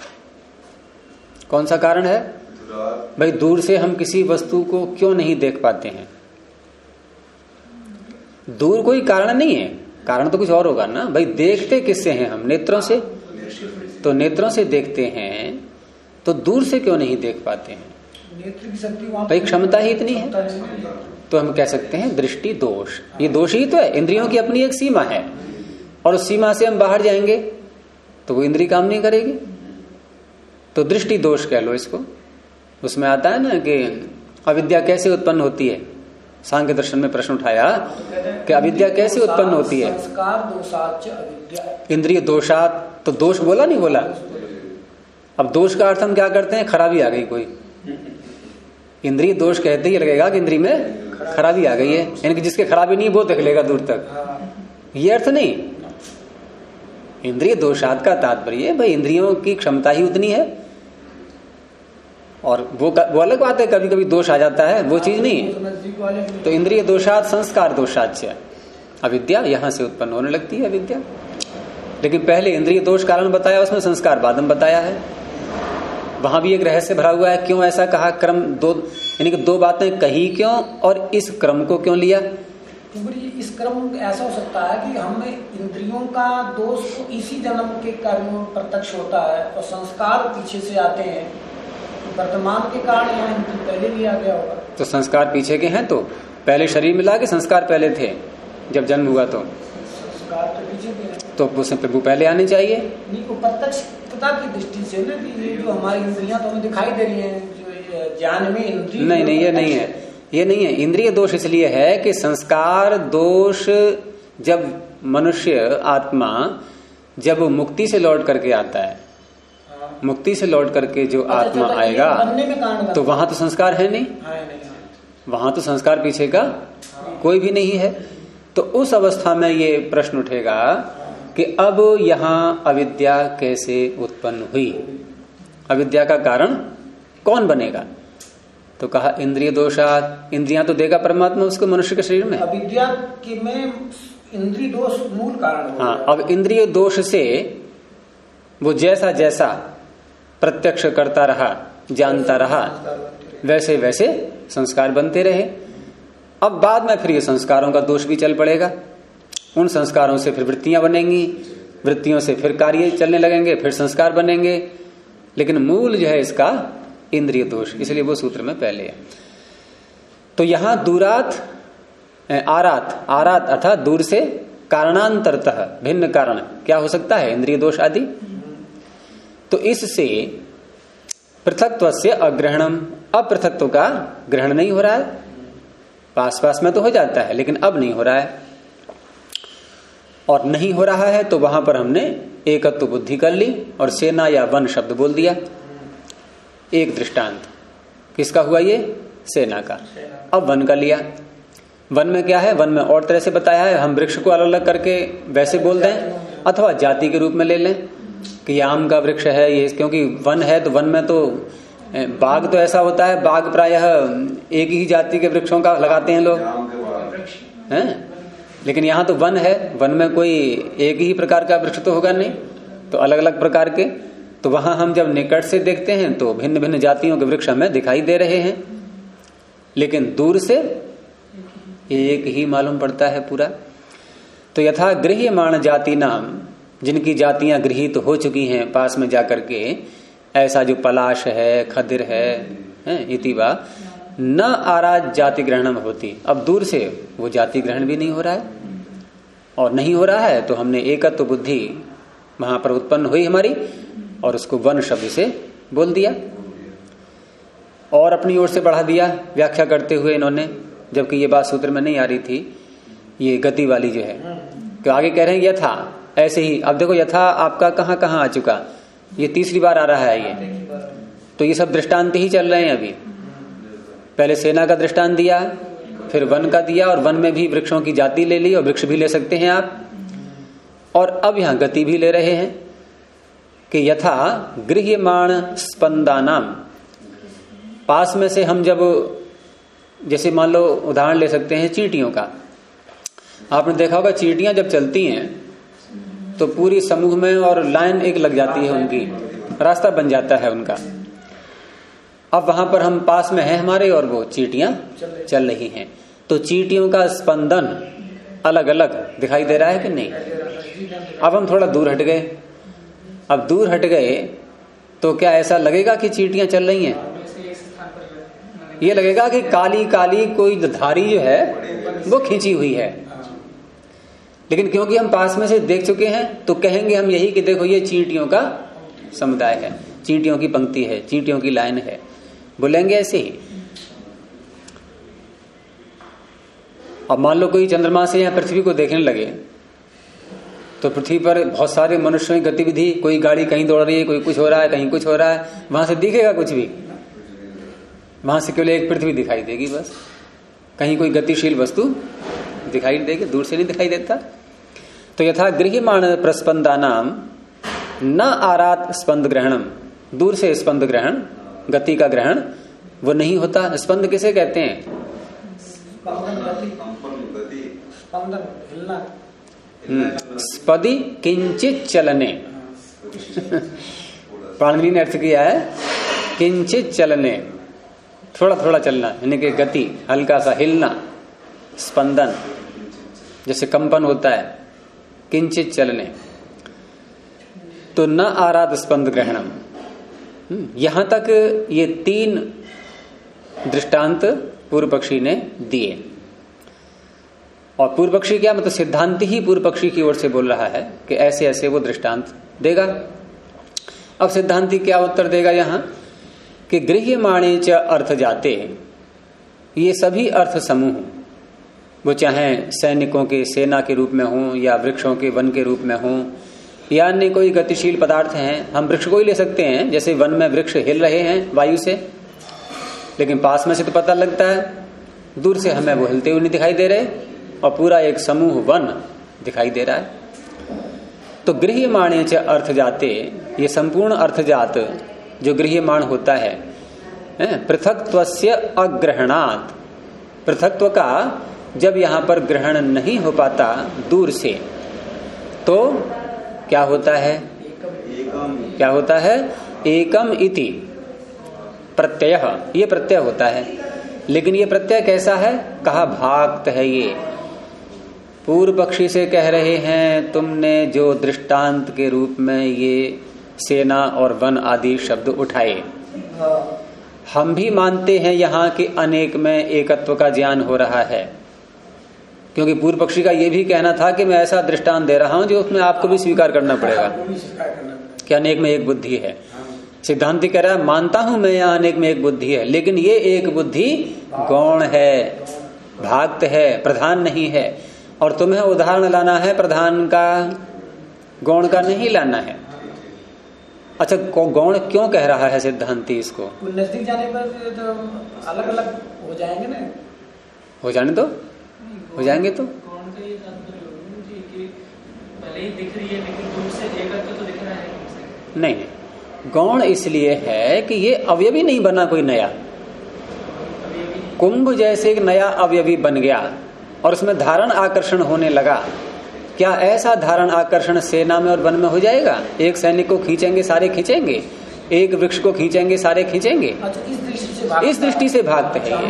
सा कारण है भाई? दूर से हम किसी वस्तु को क्यों नहीं देख पाते हैं? दूर कोई कारण नहीं है, कारण तो कुछ और होगा ना भाई। देखते किससे हैं हम? नेत्रों से। तो नेत्रों से देखते हैं, तो दूर से क्यों नहीं देख पाते हैं? नेत्र की शक्ति भाई क्षमता ही इतनी है, तो हम कह सकते हैं दृष्टि दोष। ये दोष ही तो है, इंद्रियों की अपनी एक सीमा है, और उस सीमा से हम बाहर जाएंगे तो वो इंद्रिय काम नहीं करेगी, तो दृष्टि दोष कह लो इसको। उसमें आता है ना कि अविद्या कैसे उत्पन्न होती है, सांख्य दर्शन में प्रश्न उठाया कि अविद्या कैसे उत्पन्न होती है। इंद्रिय दोषात, तो दोष बोला नहीं बोला। अब दोष का अर्थ हम क्या करते हैं? खराबी आ गई कोई, इंद्रिय दोष कहते ही लगेगा कि इंद्रिय में खराबी आ गई है, यानी कि जिसके खराबी नहीं वो देख लेगा दूर तक, ये अर्थ नहीं। इंद्रिय दोषात का तात्पर्य भाई इंद्रियों की क्षमता ही उतनी है, और वो अलग बात है, कभी कभी दोष आ जाता है, वो चीज नहीं है। तो इंद्रिय दोषात संस्कार दोषाच्य अविद्या, यहां से उत्पन्न होने लगती है अविद्या। लेकिन पहले इंद्रिय दोष कारण बताया, उसमें संस्कार बाद में बताया है। वहां भी एक रहस्य भरा हुआ है, क्यों ऐसा कहा, क्रम दो, यानी कि दो बातें कही क्यों और इस क्रम को क्यों लिया। इस क्रम ऐसा हो सकता है कि हमें इंद्रियों का दोष तो इसी जन्म के कर्म प्रत्यक्ष होता है और संस्कार पीछे से आते हैं, तो वर्तमान के कारण यहाँ पहले भी आ गया होगा। तो संस्कार पीछे के हैं, तो पहले शरीर मिला के संस्कार पहले थे जब जन्म हुआ, तो संस्कार तो पीछे के, तो उसमें प्रभु पहले आने चाहिए। नहीं, वो प्रत्यक्षता की दृष्टि से ना कि ये जो हमारी इंद्रियां तो हमें दिखाई दे रही हैं, जो ज्ञान में इंद्रिय नहीं, ये नहीं है, ये नहीं है। इंद्रिय दोष इसलिए है कि संस्कार दोष जब मनुष्य आत्मा जब मुक्ति से लौट करके आता है, मुक्ति से लौट करके जो आत्मा आएगा तो वहां तो संस्कार है नहीं, वहां तो संस्कार पीछे का कोई भी नहीं है। तो उस अवस्था में ये प्रश्न उठेगा कि अब यहाँ अविद्या कैसे उत्पन्न हुई, अविद्या का कारण कौन बनेगा। तो कहा इंद्रिय दोषात, इंद्रियां तो देगा परमात्मा उसको मनुष्य के शरीर में, अविद्या के में इंद्रिय दोष मूल कारण। हाँ, अब इंद्रिय दोष से वो जैसा जैसा प्रत्यक्ष करता रहा, जानता रहा, वैसे वैसे संस्कार बनते रहे। अब बाद में फिर ये संस्कारों का दोष भी चल पड़ेगा, उन संस्कारों से फिर वृत्तियां बनेंगी, वृत्तियों से फिर कार्य चलने लगेंगे, फिर संस्कार बनेंगे। लेकिन मूल जो है इसका इंद्रिय दोष, इसलिए वो सूत्र में पहले है। तो यहां दूरात आरात, आरात अर्थात दूर से, कारणांतरतः भिन्न कारण क्या हो सकता है, इंद्रिय दोष आदि। तो इससे पृथक्त्व से अग्रहणम, अपृथक्त्व का ग्रहण नहीं हो रहा है, पास पास में तो हो जाता है लेकिन अब नहीं हो रहा है। और नहीं हो रहा है तो वहां पर हमने एकत्व बुद्धि कर ली और सेना या वन शब्द बोल दिया। एक दृष्टांत किसका हुआ, ये सेना का। अब वन का लिया, वन में क्या है, वन में और तरह से बताया है, हम वृक्ष को अलग अलग करके वैसे बोल दें अथवा जाति के रूप में ले लें कि ये आम का वृक्ष है ये, क्योंकि वन है तो वन में तो बाग तो ऐसा होता है, बाग प्रायः एक ही जाति के वृक्षों का लगाते हैं लोग हैं, लेकिन यहाँ तो वन है, वन में कोई एक ही प्रकार का वृक्ष तो होगा नहीं, तो अलग अलग प्रकार के। तो वहां हम जब निकट से देखते हैं तो भिन्न भिन्न जातियों के वृक्ष हमें दिखाई दे रहे हैं, लेकिन दूर से एक ही मालूम पड़ता है पूरा। तो यथा गृह्यमाण जाति नाम, जिनकी जातियां गृहीत हो चुकी हैं पास में जाकर के, ऐसा जो पलाश है, खदिर है इतिवा न आराध जाति ग्रहण होती। अब दूर से वो जाति ग्रहण भी नहीं हो रहा है, और नहीं हो रहा है तो हमने एकत्व बुद्धि वहां पर उत्पन्न हुई हमारी, और उसको वन शब्द से बोल दिया और अपनी ओर से बढ़ा दिया व्याख्या करते हुए इन्होंने, जबकि ये बात सूत्र में नहीं आ रही थी, ये गति वाली जो है। तो आगे कह रहे हैं यथा, ऐसे ही। अब देखो यथा आपका कहाँ कहाँ आ चुका, ये तीसरी बार आ रहा है ये, तो ये सब दृष्टांत ही चल रहे हैं अभी। पहले सेना का दृष्टांत दिया, फिर वन का दिया, और वन में भी वृक्षों की जाति ले ली और वृक्ष भी ले सकते हैं आप, और अब यहां गति भी ले रहे हैं कि यथा गृह्यमाण स्पंदानाम, पास में से हम जब, जैसे मान लो उदाहरण ले सकते हैं चींटियों का। आपने देखा होगा चींटियां जब चलती हैं तो पूरी समूह में और लाइन एक लग जाती है, उनकी रास्ता बन जाता है उनका। अब वहां पर हम पास में हैं हमारे और वो चींटियां चल रही हैं, तो चींटियों का स्पंदन अलग अलग दिखाई दे रहा है कि नहीं। अब हम थोड़ा दूर हट गए, अब दूर हट गए तो क्या ऐसा लगेगा कि चींटियां चल रही हैं? ये लगेगा कि काली काली कोई धारी जो है वो खींची हुई है। लेकिन क्योंकि हम पास में से देख चुके हैं तो कहेंगे हम यही कि देखो ये चींटियों का समुदाय है, चींटियों की पंक्ति है, चींटियों की लाइन है, बोलेंगे ऐसे ही। अब मान लो कोई चंद्रमा से या पृथ्वी को देखने लगे तो पृथ्वी पर बहुत सारे मनुष्यों की गतिविधि, कोई गाड़ी कहीं दौड़ रही है, कोई कुछ हो रहा है, कहीं कुछ हो रहा है, वहां से दिखेगा कुछ भी, वहां से केवल एक पृथ्वी दिखाई देगी, बस कहीं कोई गतिशील वस्तु दिखाई देगी, दूर से नहीं दिखाई देता। तो यथा गृह्यमाण प्रस्पंदानाम न आरात स्पंद ग्रहणम, दूर से स्पंद ग्रहण, गति का ग्रहण वो नहीं होता। स्पंद किसे कहते हैं? स्पदी किंचित चलने पाणिनि ने अर्थ किया है किंचित चलने, थोड़ा थोड़ा चलना, यानी कि गति, हल्का सा हिलना, स्पंदन, जैसे कंपन होता है, किंचित चलने। तो न आराध स्पंद ग्रहणम, यहां तक ये 3 दृष्टांत पूर्व पक्षी ने दिए। और पूर्व पक्षी क्या, मतलब सिद्धांत ही पूर्व पक्षी की ओर से बोल रहा है कि ऐसे ऐसे वो दृष्टांत देगा। अब सिद्धांती क्या उत्तर देगा यहां कि गृह्यमाणे च अर्थ जाते, ये सभी अर्थ समूह, वो चाहे सैनिकों के सेना के रूप में हों या वृक्षों के वन के रूप में हों या अन्य कोई गतिशील पदार्थ हैं। हम वृक्ष को ही ले सकते हैं, जैसे वन में वृक्ष हिल रहे हैं वायु से, लेकिन पास में से तो पता लगता है, दूर से हमें वो हिलते हुए नहीं दिखाई दे रहे, और पूरा एक समूह वन दिखाई दे रहा है। तो गृह्यमाणे च अर्थ जाते, ये संपूर्ण अर्थजात जो गृह्यमाण होता है, पृथक्त्वस्य अग्रहणात्, पृथक्त्व का जब यहां पर ग्रहण नहीं हो पाता दूर से, तो क्या होता है? क्या होता है? एकम इति प्रत्यय, ये प्रत्यय होता है। लेकिन ये प्रत्यय कैसा है? कहा भाक्त है। ये पूर्व पक्षी से कह रहे हैं तुमने जो दृष्टांत के रूप में ये सेना और वन आदि शब्द उठाए, हम भी मानते हैं यहाँ कि अनेक में एकत्व का ज्ञान हो रहा है, क्योंकि पूर्व पक्षी का ये भी कहना था कि मैं ऐसा दृष्टांत दे रहा हूं जो उसमें आपको भी स्वीकार करना पड़ेगा कि अनेक में एक बुद्धि है। सिद्धांति कह रहा है मानता हूं मैं यहाँ अनेक में एक बुद्धि है, लेकिन ये एक बुद्धि गौण है, भाक्त है, प्रधान नहीं है। और तुम्हें उदाहरण लाना है प्रधान का, गौण का नहीं लाना है। अच्छा, गौण क्यों कह रहा है सिद्धांति इसको? नजदीक जाने पर तो अलग अलग हो जाएंगे ना, हो जाने दो, हो जाएंगे। तो गौण का ये तात्पर्य कि भले ही दिख रही है लेकिन दूर से एकत्व तो दिख रहा है। नहीं, गौण इसलिए है कि ये अवयवी नहीं बना कोई नया, कुंभ जैसे एक नया अवयवी बन गया और उसमें धारण आकर्षण होने लगा। क्या ऐसा धारण आकर्षण सेना में और वन में हो जाएगा? एक सैनिक को खींचेंगे सारे खींचेंगे, एक वृक्ष को खींचेंगे सारे खींचेंगे। अच्छा, इस दृष्टि से भागते हैं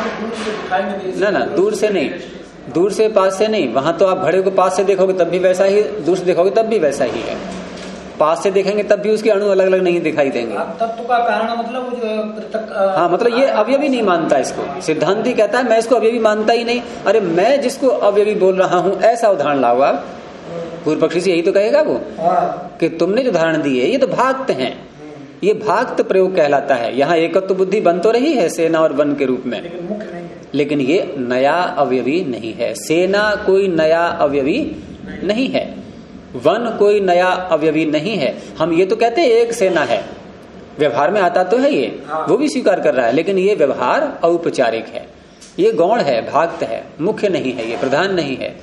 ये। ना ना, दूर से नहीं, दूर से पास से नहीं। वहां तो आप घड़े को पास से देखोगे तब भी वैसा ही, दूर से देखोगे तब भी वैसा ही है। पास से देखेंगे तब भी उसके अणु अलग अलग नहीं दिखाई देंगे। तत्व का कारण मतलब वो जो पृथक, हाँ, मतलब ये अवयवी नहीं मानता इसको। सिद्धांति कहता है मैं इसको अवयवी मानता ही नहीं। अरे मैं जिसको अवयवी बोल रहा हूं ऐसा उदाहरण लाओ आप। पूर्व पक्षी से यही तो कहेगा वो कि तुमने जो उदाहरण दिए ये तो भाक्त हैं, ये भाक्त प्रयोग कहलाता है। यहाँ एकत्व बुद्धि बन तो रही है सेना और वन के रूप में, लेकिन ये नया अवयवी नहीं है। सेना कोई नया अवयवी नहीं है, वन कोई नया अवयवी नहीं है। हम ये तो कहते हैं एक सेना है, व्यवहार में आता तो है ये, वो भी स्वीकार कर रहा है, लेकिन ये व्यवहार औपचारिक है, ये गौण है, भाक्त है, मुख्य नहीं है, ये प्रधान नहीं है।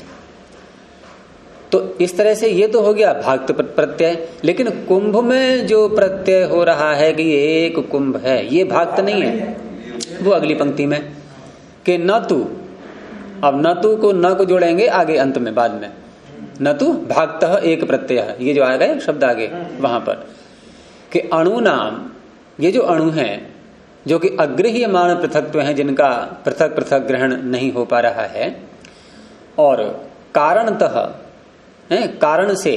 तो इस तरह से ये तो हो गया भाक्त प्रत्यय। लेकिन कुंभ में जो प्रत्यय हो रहा है कि ये एक कुंभ है, ये भाक्त नहीं है। वो अगली पंक्ति में कि न तू, अब न तू को न को जोड़ेंगे आगे अंत में बाद में, न तू भागतः एक प्रत्यय है, ये जो आ गए शब्द आगे वहां पर कि अणु नाम, ये जो अणु हैं जो कि अग्रह्यमाण पृथक्त्व हैं, जिनका पृथक पृथक ग्रहण नहीं हो पा रहा है, और कारणतः, कारण से,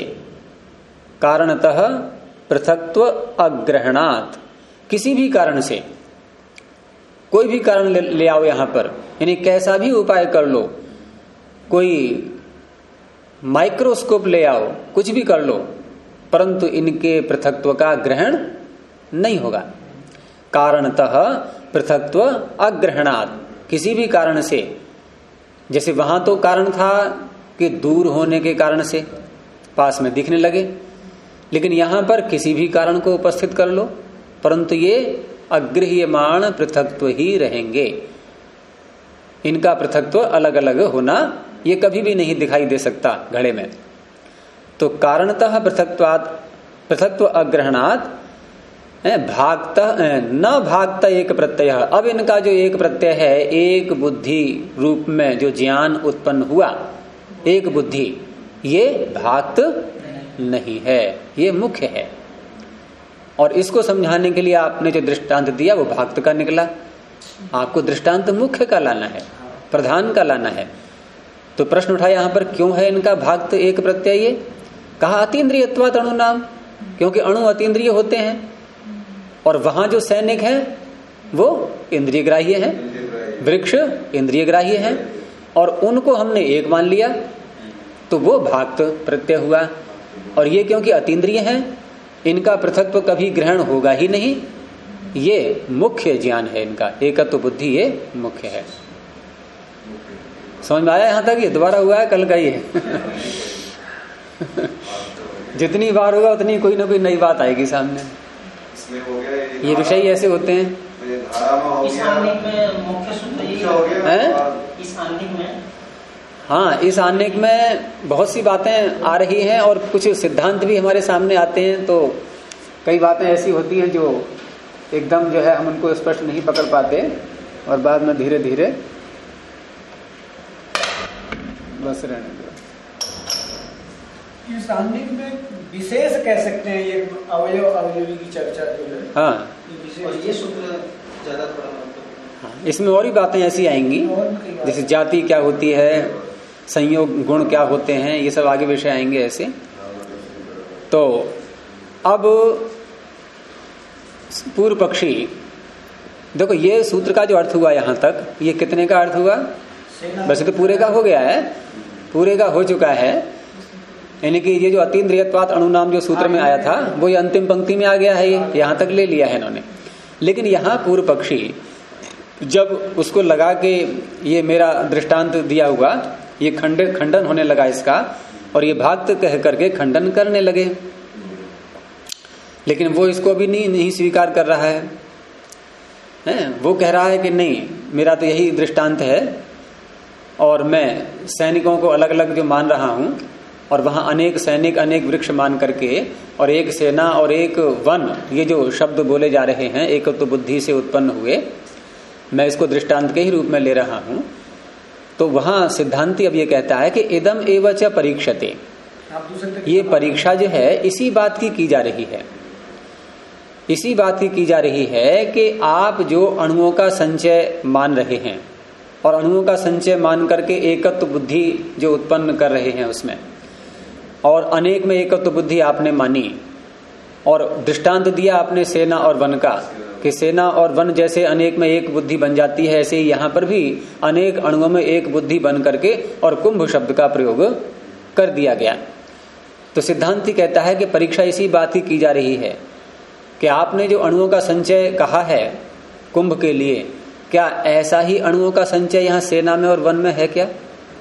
कारणतः पृथक्त्व अग्रहणात्, किसी भी कारण से, कोई भी कारण ले आओ यहां पर, यानी कैसा भी उपाय कर लो, कोई माइक्रोस्कोप ले आओ, कुछ भी कर लो, परंतु इनके पृथक्त्व का ग्रहण नहीं होगा। कारणतः पृथक्त्व अग्रहणात्, किसी भी कारण से, जैसे वहां तो कारण था कि दूर होने के कारण से पास में दिखने लगे, लेकिन यहां पर किसी भी कारण को उपस्थित कर लो, परंतु ये अगृह्यमाण पृथक्त्व ही रहेंगे। इनका पृथक्त्व अलग अलग होना ये कभी भी नहीं दिखाई दे सकता घड़े में। तो कारणतः पृथक्त्व अग्रहणात् भागतः न भागता एक प्रत्यय। अब इनका जो एक प्रत्यय है, एक बुद्धि रूप में जो ज्ञान उत्पन्न हुआ, एक बुद्धि, ये भाक्त नहीं है, ये मुख्य है। और इसको समझाने के लिए आपने जो दृष्टांत दिया वो भाक्त का निकला। आपको दृष्टांत मुख्य का लाना है, प्रधान का लाना है। तो प्रश्न उठा यहां पर, क्यों है इनका भाक्त एक प्रत्यय? ये कहा अतीन्द्रियत्वात् अणु नाम, क्योंकि अणु अतीन्द्रिय होते हैं और वहां जो सैनिक है वो इंद्रिय ग्राह्य है, वृक्ष इंद्रिय ग्राह्य है, और उनको हमने एक मान लिया तो वो भाक्त प्रत्यय हुआ। और ये क्योंकि अतीन्द्रिय हैं, इनका पृथक्त्व कभी ग्रहण होगा ही नहीं, ये मुख्य ज्ञान है इनका, एकत्व बुद्धि ये मुख्य है। समझ में आया यहां तक? ये दोबारा हुआ है कल का ये जितनी बार होगा उतनी कोई ना कोई नई बात आएगी सामने। ये विषय ऐसे होते हैं। हाँ, इस आनेक में बहुत सी बातें आ रही हैं और कुछ सिद्धांत भी हमारे सामने आते हैं। तो कई बातें ऐसी होती हैं जो एकदम जो है हम उनको स्पष्ट नहीं पकड़ पाते और बाद में धीरे धीरे बस रहने दो। इस आनेक में विशेष कह सकते हैं, ये अवयव अवयवी की चर्चा जो है। हाँ, ये सूत्र ज्यादा थोड़ा इसमें और भी बातें ऐसी आएंगी, जैसे जाति क्या होती है, संयोग गुण क्या होते हैं, ये सब आगे विषय आएंगे ऐसे। तो अब पूर्व पक्षी देखो, ये सूत्र का जो अर्थ हुआ यहां तक, ये कितने का अर्थ हुआ? वैसे तो पूरे का हो गया है, पूरे का हो चुका है। यानी कि ये जो अतीन्द्रियत्वात् अणु नाम जो सूत्र में आया था वो ये अंतिम पंक्ति में आ गया है, ये यहां तक ले लिया है इन्होंने। लेकिन यहाँ पूर्व पक्षी जब उसको लगा के ये मेरा दृष्टांत दिया हुआ, ये खंडन होने लगा इसका, और ये भाक्त कह करके खंडन करने लगे। लेकिन वो इसको भी नहीं स्वीकार कर रहा है, वो कह रहा है कि नहीं, मेरा तो यही दृष्टांत है और मैं सैनिकों को अलग अलग जो मान रहा हूं, और वहां अनेक सैनिक अनेक वृक्ष मान करके और एक सेना और एक वन, ये जो शब्द बोले जा रहे हैं एकत्व बुद्धि से उत्पन्न हुए, मैं इसको दृष्टांत के ही रूप में ले रहा हूं। तो वहां सिद्धांती अब ये कहता है कि इदम एव च परीक्षते, ये परीक्षा जो है इसी बात की जा रही है, इसी बात की जा रही है कि आप जो अणुओं का संचय मान रहे हैं और अणुओं का संचय मान करके एकत्व बुद्धि जो उत्पन्न कर रहे हैं उसमें, और अनेक में एकत्व बुद्धि आपने मानी, और दृष्टांत दिया आपने सेना और वन का, कि सेना और वन जैसे अनेक में एक बुद्धि बन जाती है, ऐसे ही यहाँ पर भी अनेक अणुओं में एक बुद्धि बन करके और कुंभ शब्द का प्रयोग कर दिया गया। तो सिद्धांती कहता है कि परीक्षा इसी बात की जा रही है कि आपने जो अणुओं का संचय कहा है कुंभ के लिए, क्या ऐसा ही अणुओं का संचय यहाँ सेना में और वन में है क्या?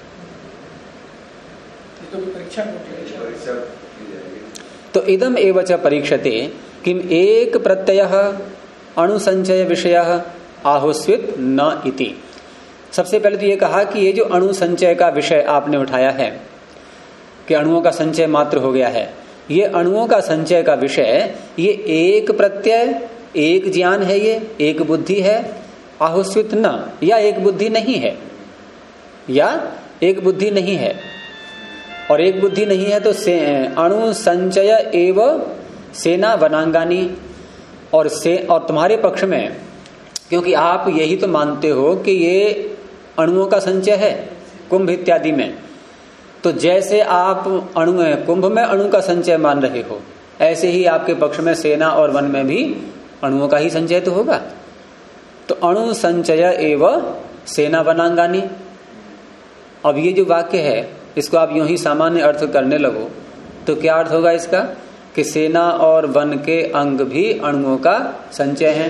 तो इदम एव च परीक्षते किम एक प्रत्यय अणुसंचय विषय आहोस्वित न इति। सबसे पहले तो ये कहा कि ये जो अणु संचय का विषय आपने उठाया है कि अणुओं का संचय मात्र हो गया है, ये अणुओं का संचय का विषय ये एक प्रत्यय एक ज्ञान है, ये एक बुद्धि है, आहोस्वित न, या एक बुद्धि नहीं है, या एक बुद्धि नहीं है। और एक बुद्धि नहीं है तो अणु संचय एव सेना वनांगानी, और तुम्हारे पक्ष में, क्योंकि आप यही तो मानते हो कि ये अणुओं का संचय है कुंभ इत्यादि में, तो जैसे आप कुंभ में अणु का संचय मान रहे हो, ऐसे ही आपके पक्ष में सेना और वन में भी अणुओं का ही संचय तो होगा। तो अणु संचय एव सेना वनांगानी। अब ये जो वाक्य है इसको आप यूं ही सामान्य अर्थ करने लगो तो क्या अर्थ होगा इसका? कि सेना और वन के अंग भी अणुओं का संचय है।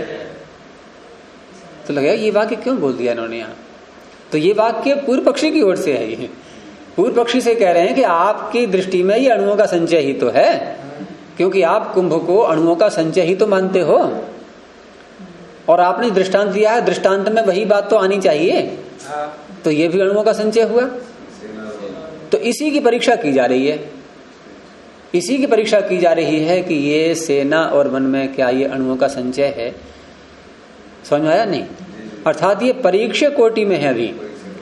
तो लगेगा ये वाक्य क्यों बोल दिया इन्होंने यहाँ? तो ये वाक्य पूर्व पक्षी की ओर से है। ये पूर्व पक्षी से कह रहे हैं कि आपकी दृष्टि में ये अणुओं का संचय ही तो है, क्योंकि आप कुंभ को अणुओं का संचय ही तो मानते हो। और आपने दृष्टांत दिया है, दृष्टांत में वही बात तो आनी चाहिए, तो ये भी अणुओं का संचय हुआ। तो इसी की परीक्षा की जा रही है, इसी की परीक्षा की जा रही है कि ये सेना और वन में क्या ये अणुओं का संचय है। समझ में आया नहीं? अर्थात ये परीक्षा कोटि में है अभी।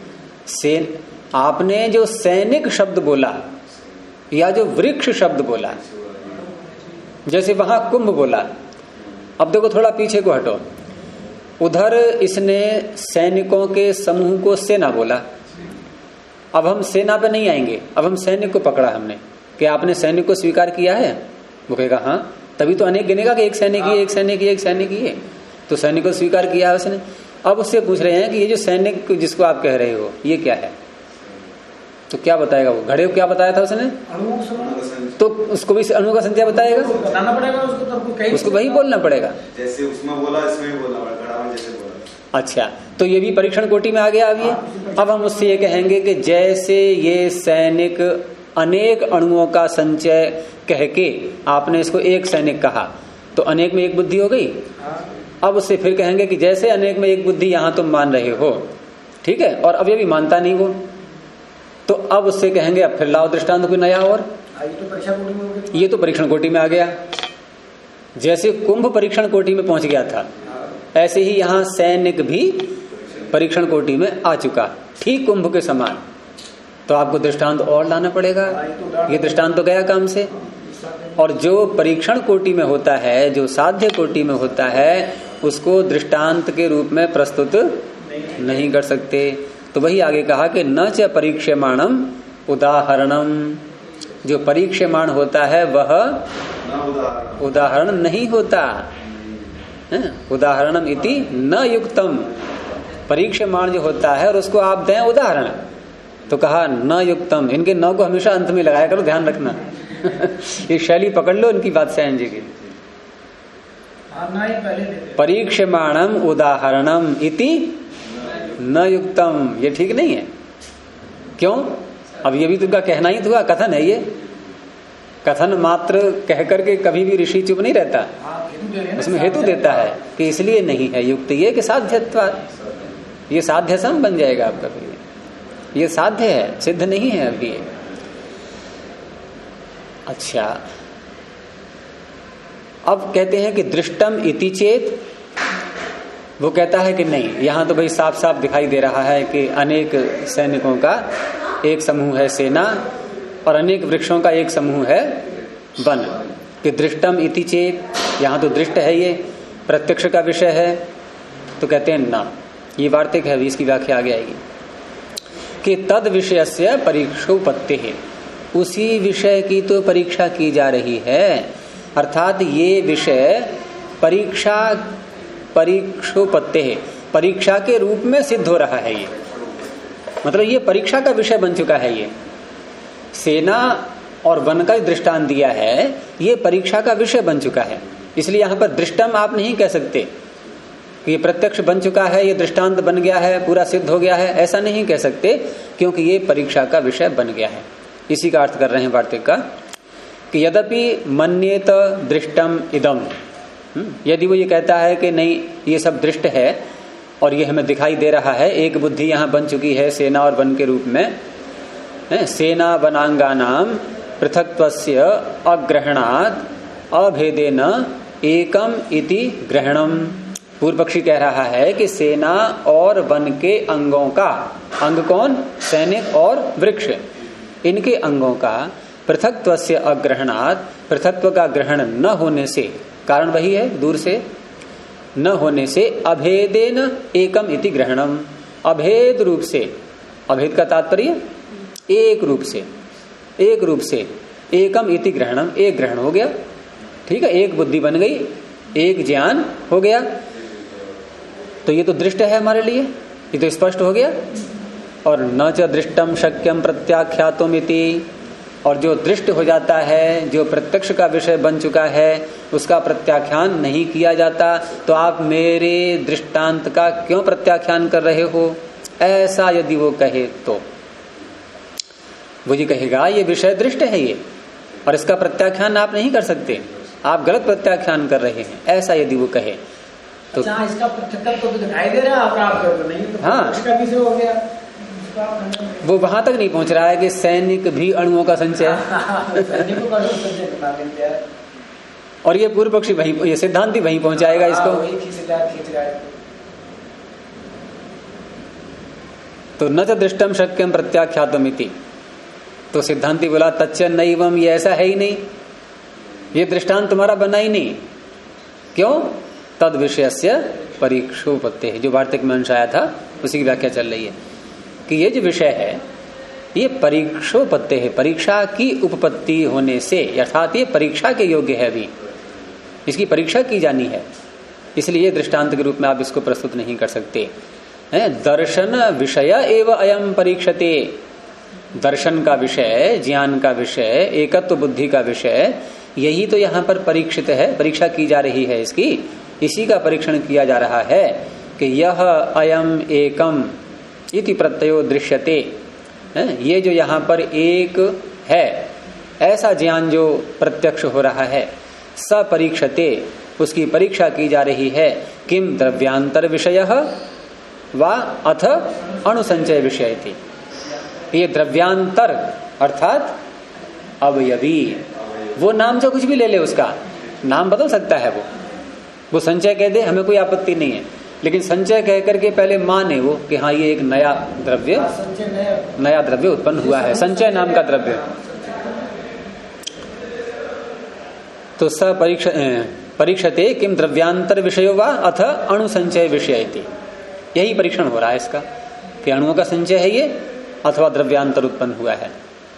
आपने जो सैनिक शब्द बोला या जो वृक्ष शब्द बोला, जैसे वहां कुंभ बोला, अब देखो थोड़ा पीछे को हटो, उधर इसने सैनिकों के समूह को सेना बोला। अब हम सेना पे नहीं आएंगे, अब हम सैनिक को पकड़ा हमने कि आपने सैनिक को स्वीकार किया है। वो कहेगा हाँ, तभी तो अनेक गिनेगा कि एक सैनिक ही, एक सैनिक ही, एक सैनिक ही है, तो सैनिक को स्वीकार किया है उसने। अब उससे पूछ रहे हैं कि ये जो सैनिक जिसको आप कह रहे हो ये क्या है, तो क्या बताएगा वो? घड़े को क्या बताया था उसने? तो उसको भी अणु का संचय बताएगा, बताना पड़ेगा उसको, उसको वही बोलना पड़ेगा जैसे उसमें बोला इसमें भी बोलना पड़ेगा, घड़ा में जैसे बोला। अच्छा, तो ये भी परीक्षण कोटि में आ गया। अब ये अब हम उससे ये कहेंगे कि जैसे ये सैनिक अनेक अणुओं का संचय कह के आपने इसको एक सैनिक कहा, तो अनेक में एक बुद्धि हो गई। अब उससे फिर कहेंगे कि जैसे अनेक में एक बुद्धि यहां तुम मान रहे हो, ठीक है, और अब ये भी मानता नहीं वो, तो अब उससे कहेंगे अब फिर लाओ दृष्टांत कोई नया। और ये तो परीक्षण कोटि में आ गया। जैसे कुंभ परीक्षण कोटि में पहुंच गया था, ऐसे ही यहां सैनिक भी परीक्षण कोटि में आ चुका, ठीक कुंभ के समान। तो आपको दृष्टांत और लाना पड़ेगा, ये दृष्टांत तो गया काम से। और जो परीक्षण कोटि में होता है, जो साध्य कोटि में होता है, उसको दृष्टांत के रूप में प्रस्तुत नहीं कर सकते। तो वही आगे कहा कि न च परीक्षमाणम उदाहरणम, जो परीक्षमाण होता है वह उदाहरण नहीं होता। उदाहरणम इति न युक्तम, परीक्षमाण जो होता है और उसको आप दें उदाहरण, तो कहा न युक्तम। इनके न को हमेशा अंत में लगाया करो, ध्यान रखना। ये शैली पकड़ लो इनकी बात सैन जी की। परीक्षमाणम उदाहरणम इति न युक्तम, ये ठीक नहीं है। क्यों? अब ये भी तुमका कहना ही था, कथन है ये, कथन मात्र कह करके कभी भी ऋषि चुप नहीं रहता, उसमें हेतु देता है कि इसलिए नहीं है युक्त ये कि साध्यत्व, ये साध्य सम बन जाएगा आपका, फिर ये साध्य है, सिद्ध नहीं है अभी। अच्छा, अब कहते हैं कि दृष्टम इति चेत, वो कहता है कि नहीं, यहां तो भाई साफ साफ दिखाई दे रहा है कि अनेक सैनिकों का एक समूह है सेना और अनेक वृक्षों का एक समूह है वन, कि दृष्टम इति चेत, यहां तो दृष्ट है, ये प्रत्यक्ष का विषय है। तो कहते हैं ना, ये वार्तिक है, इसकी व्याख्या आगे आएगी कि तद विषय से परीक्षोपत्ति है, उसी विषय की तो परीक्षा की जा रही है। अर्थात ये विषय परीक्षोपत्ति है, परीक्षा के रूप में सिद्ध हो रहा है। ये मतलब ये परीक्षा का विषय बन चुका है। ये सेना और वन का दृष्टांत दिया है, ये परीक्षा का विषय बन चुका है। इसलिए यहां पर दृष्टम आप नहीं कह सकते कि ये प्रत्यक्ष बन चुका है, ये दृष्टांत बन गया है, पूरा सिद्ध हो गया है, ऐसा नहीं कह सकते, क्योंकि ये परीक्षा का विषय बन गया है। इसी का अर्थ कर रहे हैं वार्तिक का कि यद्यपि मन्येत दृष्टम इदम, यदि वो ये कहता है कि नहीं ये सब दृष्ट है और ये हमें दिखाई दे रहा है, एक बुद्धि यहाँ बन चुकी है सेना और वन के रूप में, सेना वनांगानाम पृथक्त्वस्य अग्रहणात् अभेदेन एकम इति ग्रहणम। पूर्व पक्षी कह रहा है कि सेना और वन के अंगों का, अंग कौन? सैनिक और वृक्ष, इनके अंगों का पृथक्त्वस्य अग्रहणात्, पृथक्त्व का ग्रहण न होने से, कारण वही है दूर से, न होने से अभेदेन एकम इति ग्रहणम, अभेद रूप से, अभेद का तात्पर्य एक रूप से, एक रूप से, एकम इति ग्रहणम, एक ग्रहण हो गया, ठीक है, एक बुद्धि बन गई, एक ज्ञान हो गया। तो ये तो दृष्ट है हमारे लिए, ये तो स्पष्ट हो गया। और न च दृष्टम शक्यम प्रत्याख्यातुमिति, और जो दृष्ट हो जाता है, जो प्रत्यक्ष का विषय बन चुका है, उसका प्रत्याख्यान नहीं किया जाता। तो आप मेरे दृष्टांत का क्यों प्रत्याख्यान कर रहे हो, ऐसा यदि वो कहे तो वो जी कहेगा ये विषय दृष्ट है ये, और इसका प्रत्याख्यान आप नहीं कर सकते, आप गलत प्रत्याख्यान कर रहे हैं, ऐसा यदि वो कहे तो अच्छा, इसका पृथक्कत्व तो दिखाई दे रहा है अपराध कर, नहीं तो हाँ, इसका विषय हो गया। वो वहां तक नहीं पहुंच रहा है कि सैनिक भी अणुओं का संचय है। और ये पूर्व पक्षी वहीं, ये सिद्धांति वहीं पहुंचाएगा इसको। तो न च दृष्टम शक्यम प्रत्याख्यातमिति, तो सिद्धांति बोला तच्च नैवम, ये ऐसा है ही नहीं, ये दृष्टांत तुम्हारा बना ही नहीं। क्यों? तद विषयस्य परीक्षोपत्ति, जो वार्तिक में अंश आया था उसी की व्याख्या चल रही है कि ये जो विषय है ये परीक्षोपत्ति है, परीक्षा की उपपत्ति होने से, अर्थात ये परीक्षा के योग्य है, अभी इसकी परीक्षा की जानी है, इसलिए दृष्टांत के रूप में आप इसको प्रस्तुत नहीं कर सकते हैं। दर्शन विषय एवं अयम परीक्षते, दर्शन का विषय, ज्ञान का विषय, एकत्व बुद्धि का विषय, यही तो यहाँ पर परीक्षित है, परीक्षा की जा रही है इसकी, इसी का परीक्षण किया जा रहा है कि यह अयम एकम इति प्रत्ययो दृश्यते, ये जो यहाँ पर एक है ऐसा ज्ञान जो प्रत्यक्ष हो रहा है, स परीक्षते, उसकी परीक्षा की जा रही है। किम द्रव्यांतर विषय वा अथ अणुसंचय विषय थी, ये द्रव्यांतर अर्थात अवयवी, वो नाम जो कुछ भी ले ले, उसका नाम बदल सकता है, वो संचय कह दे, हमें कोई आपत्ति नहीं है, लेकिन संचय कह करके पहले माने वो कि हाँ ये एक नया द्रव्य उत्पन्न हुआ है, संचय नाम का द्रव्य। तो स परीक्षते किम द्रव्यांतर विषयो वा अथ अणु संचय विषय, यही परीक्षण हो रहा है इसका कि अणुओं का संचय है ये अथवा द्रव्यांतर उत्पन्न हुआ है।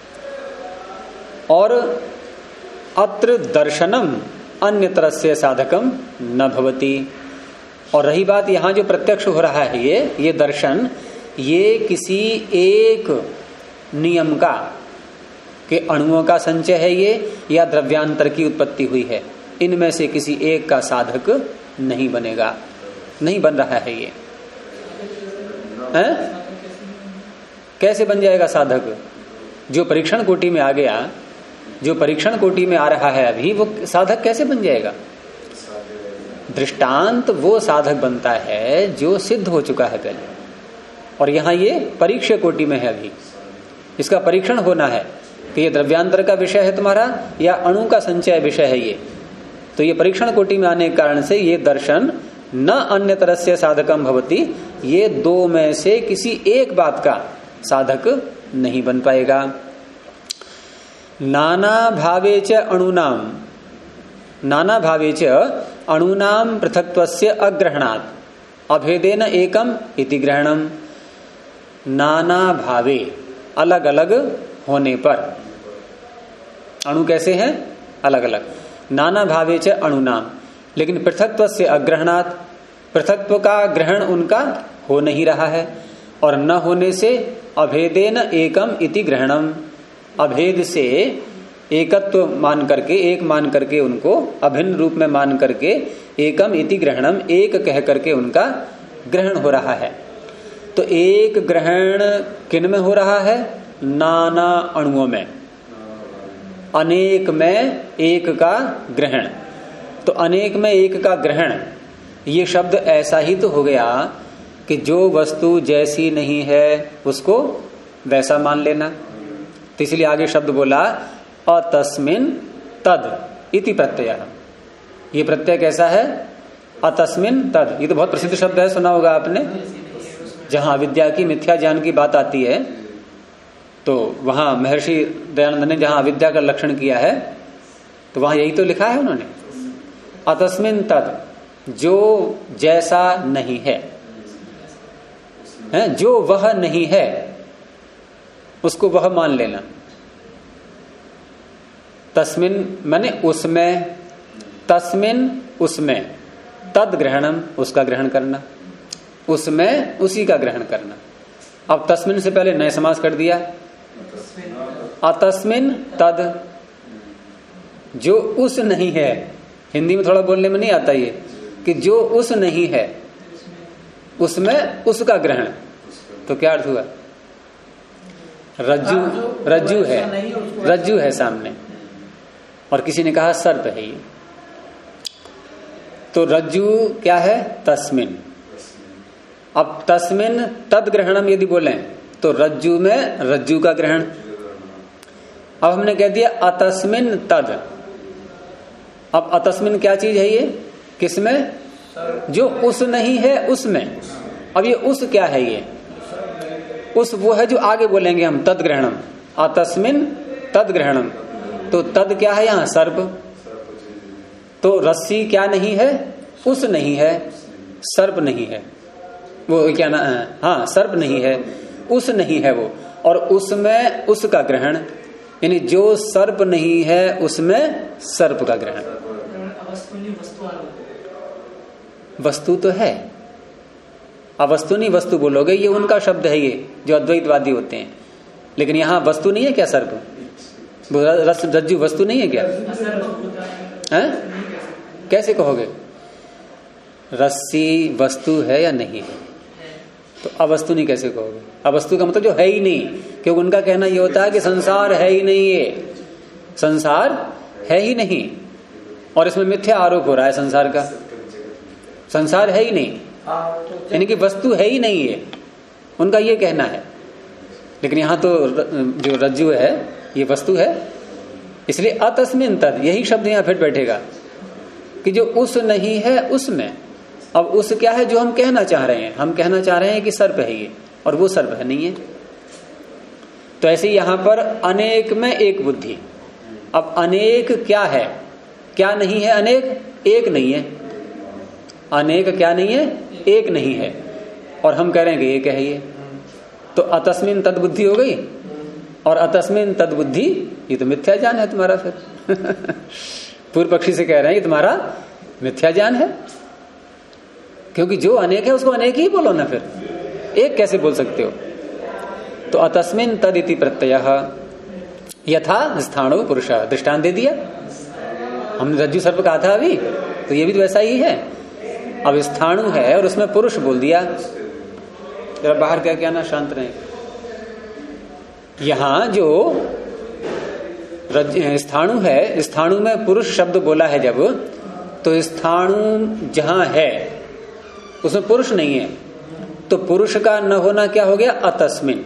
और अत्र दर्शनम अन्यतरस्य साधकम न भवति, और रही बात यहाँ जो प्रत्यक्ष हो रहा है ये दर्शन, ये किसी एक नियम का कि अणुओं का संचय है ये या द्रव्यांतर की उत्पत्ति हुई है, इनमें से किसी एक का साधक नहीं बनेगा, नहीं बन रहा है ये है? कैसे बन जाएगा साधक? जो परीक्षण कोटि में आ गया, जो परीक्षण कोटि में आ रहा है अभी, वो साधक कैसे बन जाएगा? दृष्टांत वो साधक बनता है जो सिद्ध हो चुका है पहले, और यहाँ ये परीक्षा कोटि में है, अभी इसका परीक्षण होना है कि ये द्रव्यांतर का विषय है तुम्हारा या अणु का संचय विषय है ये। तो ये परीक्षण कोटि में आने के कारण से ये दर्शन न अन्य तरह से साधकम भवति, ये दो में से किसी एक बात का साधक नहीं बन पाएगा। नाना भावे च अणुनाम, नाना भावे च अणुनाम पृथक्त्वस्य अग्रहणात् अभेदेन एकम इति ग्रहणम। नाना भावे, अलग अलग होने पर, अणु कैसे हैं? अलग अलग। नाना भावे च अणुनाम, लेकिन पृथक्त्वस्य अग्रहणात्, पृथक्त्व का ग्रहण उनका हो नहीं रहा है, और न होने से अभेदेन एकम इति ग्रहणम, अभेद से एकत्व मान करके, एक मान करके, उनको अभिन्न रूप में मान करके एकम इति ग्रहणम, एक कह करके उनका ग्रहण हो रहा है। तो एक ग्रहण किन में हो रहा है? नाना अणुओं में, अनेक में एक का ग्रहण। तो अनेक में एक का ग्रहण, ये शब्द ऐसा ही तो हो गया कि जो वस्तु जैसी नहीं है उसको वैसा मान लेना। तो इसलिए आगे शब्द बोला अतस्मिन तद इति प्रत्यय। ये प्रत्यय कैसा है? अतस्मिन तद। ये तो बहुत प्रसिद्ध शब्द है, सुना होगा आपने। जहां अविद्या की, मिथ्या ज्ञान की बात आती है तो वहां महर्षि दयानंद ने जहां अविद्या का लक्षण किया है तो वहां यही तो लिखा है उन्होंने, अतस्मिन तद, जो जैसा नहीं है, जो वह नहीं है उसको वह मान लेना। तस्मिन माने उसमें, तस्मिन उसमें, तद ग्रहणम उसका ग्रहण करना, उसमें उसी का ग्रहण करना। अब तस्मिन से पहले नए समास कर दिया, अतस्मिन तद, जो उस नहीं है। हिंदी में थोड़ा बोलने में नहीं आता ये कि जो उस नहीं है उसमें उसका ग्रहण। तो क्या अर्थ हुआ? रज्जु है, रज्जु है सामने, और किसी ने कहा सर्प है ये। तो रज्जु क्या है? तस्मिन। अब तस्मिन तद ग्रहणम यदि बोलें तो रज्जु में रज्जु का ग्रहण। अब हमने कह दिया अतस्मिन तद। अब अतस्मिन क्या चीज है ये? किसमें? जो उस नहीं है उसमें। अब ये उस क्या है? ये उस वो है जो आगे बोलेंगे हम, तद ग्रहणम। अतस्मिन तद ग्रहणम, तो तद क्या है यहां? सर्प। तो रस्सी क्या नहीं है? उस नहीं है, सर्प नहीं है वो, क्या ना, हाँ सर्प नहीं है, उस नहीं है वो। और उसमें उसका ग्रहण, यानी जो सर्प नहीं है उसमें सर्प का ग्रहण। वस्तु तो है, अवस्तु नहीं वस्तु बोलोगे, ये उनका शब्द है, ये जो अद्वैतवादी होते हैं। लेकिन यहाँ वस्तु नहीं है क्या? सर्प रज्जु वस्तु नहीं है क्या? है? कैसे कहोगे? रस्सी वस्तु है या नहीं है? तो अवस्तु नहीं कैसे कहोगे? अवस्तु का मतलब जो है ही नहीं, क्योंकि उनका कहना यह होता है कि संसार है ही नहीं, है संसार है ही नहीं, और इसमें मिथ्या आरोप हो रहा है संसार का। संसार है ही नहीं, यानी कि वस्तु है ही नहीं है, उनका ये कहना है। लेकिन यहां तो जो रज्जु है ये वस्तु है, इसलिए अतस्मिन तद, यही शब्द यहां फिट बैठेगा कि जो उस नहीं है उसमें। अब उस क्या है जो हम कहना चाह रहे हैं? हम कहना चाह रहे हैं कि सर्प है ये, और वो सर्प है नहीं है। तो ऐसे यहां पर अनेक में एक बुद्धि। अब अनेक क्या है? क्या नहीं है? अनेक एक नहीं है। अनेक क्या नहीं है? एक नहीं है, और हम कह रहे हैं कि एक है ये। तो अतस्मिन तद बुद्धि हो गई, और अतस्मिन तद बुद्धि, ये तो मिथ्या ज्ञान है तुम्हारा। फिर पूर्व पक्षी से कह रहे हैं ये तुम्हारा मिथ्या ज्ञान है, क्योंकि जो अनेक है उसको अनेक ही बोलो ना, फिर एक कैसे बोल सकते हो? तो अतस्मिन तद इति प्रत्ययः यथा स्थाणु पुरुष, दृष्टांत दे दिया। हमने रज्जु सर्प कहा था अभी, तो ये भी तो वैसा ही है। अब स्थाणु है और उसमें पुरुष बोल दिया। जरा बाहर क्या क्या ना, शांत रहे। यहां जो स्थाणु है, स्थाणु में पुरुष शब्द बोला है जब, तो स्थाणु जहां है उसमें पुरुष नहीं है, तो पुरुष का न होना क्या हो गया? अतस्मिन।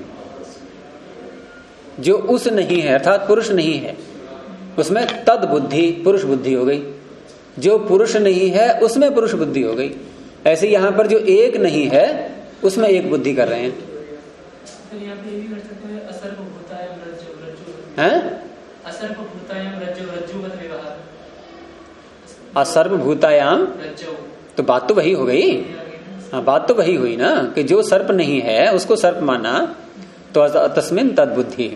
जो उस नहीं है अर्थात पुरुष नहीं है उसमें तद बुद्धि, पुरुष बुद्धि हो गई। जो पुरुष नहीं है उसमें पुरुष बुद्धि हो गई। ऐसे यहां पर जो एक नहीं है उसमें एक बुद्धि कर रहे हैं। तो यहाँ पे ये भी कर सकते हैं, असर्वभूतायाम रज्जु, हैं? असर्वभूतायाम रज्जु, रज्जुवत व्यवहार, असर्वभूतायाम, तो बात तो वही हो गई। हाँ, बात तो वही हुई ना कि जो सर्प नहीं है उसको सर्प माना, तो तस्मिन तद बुद्धि।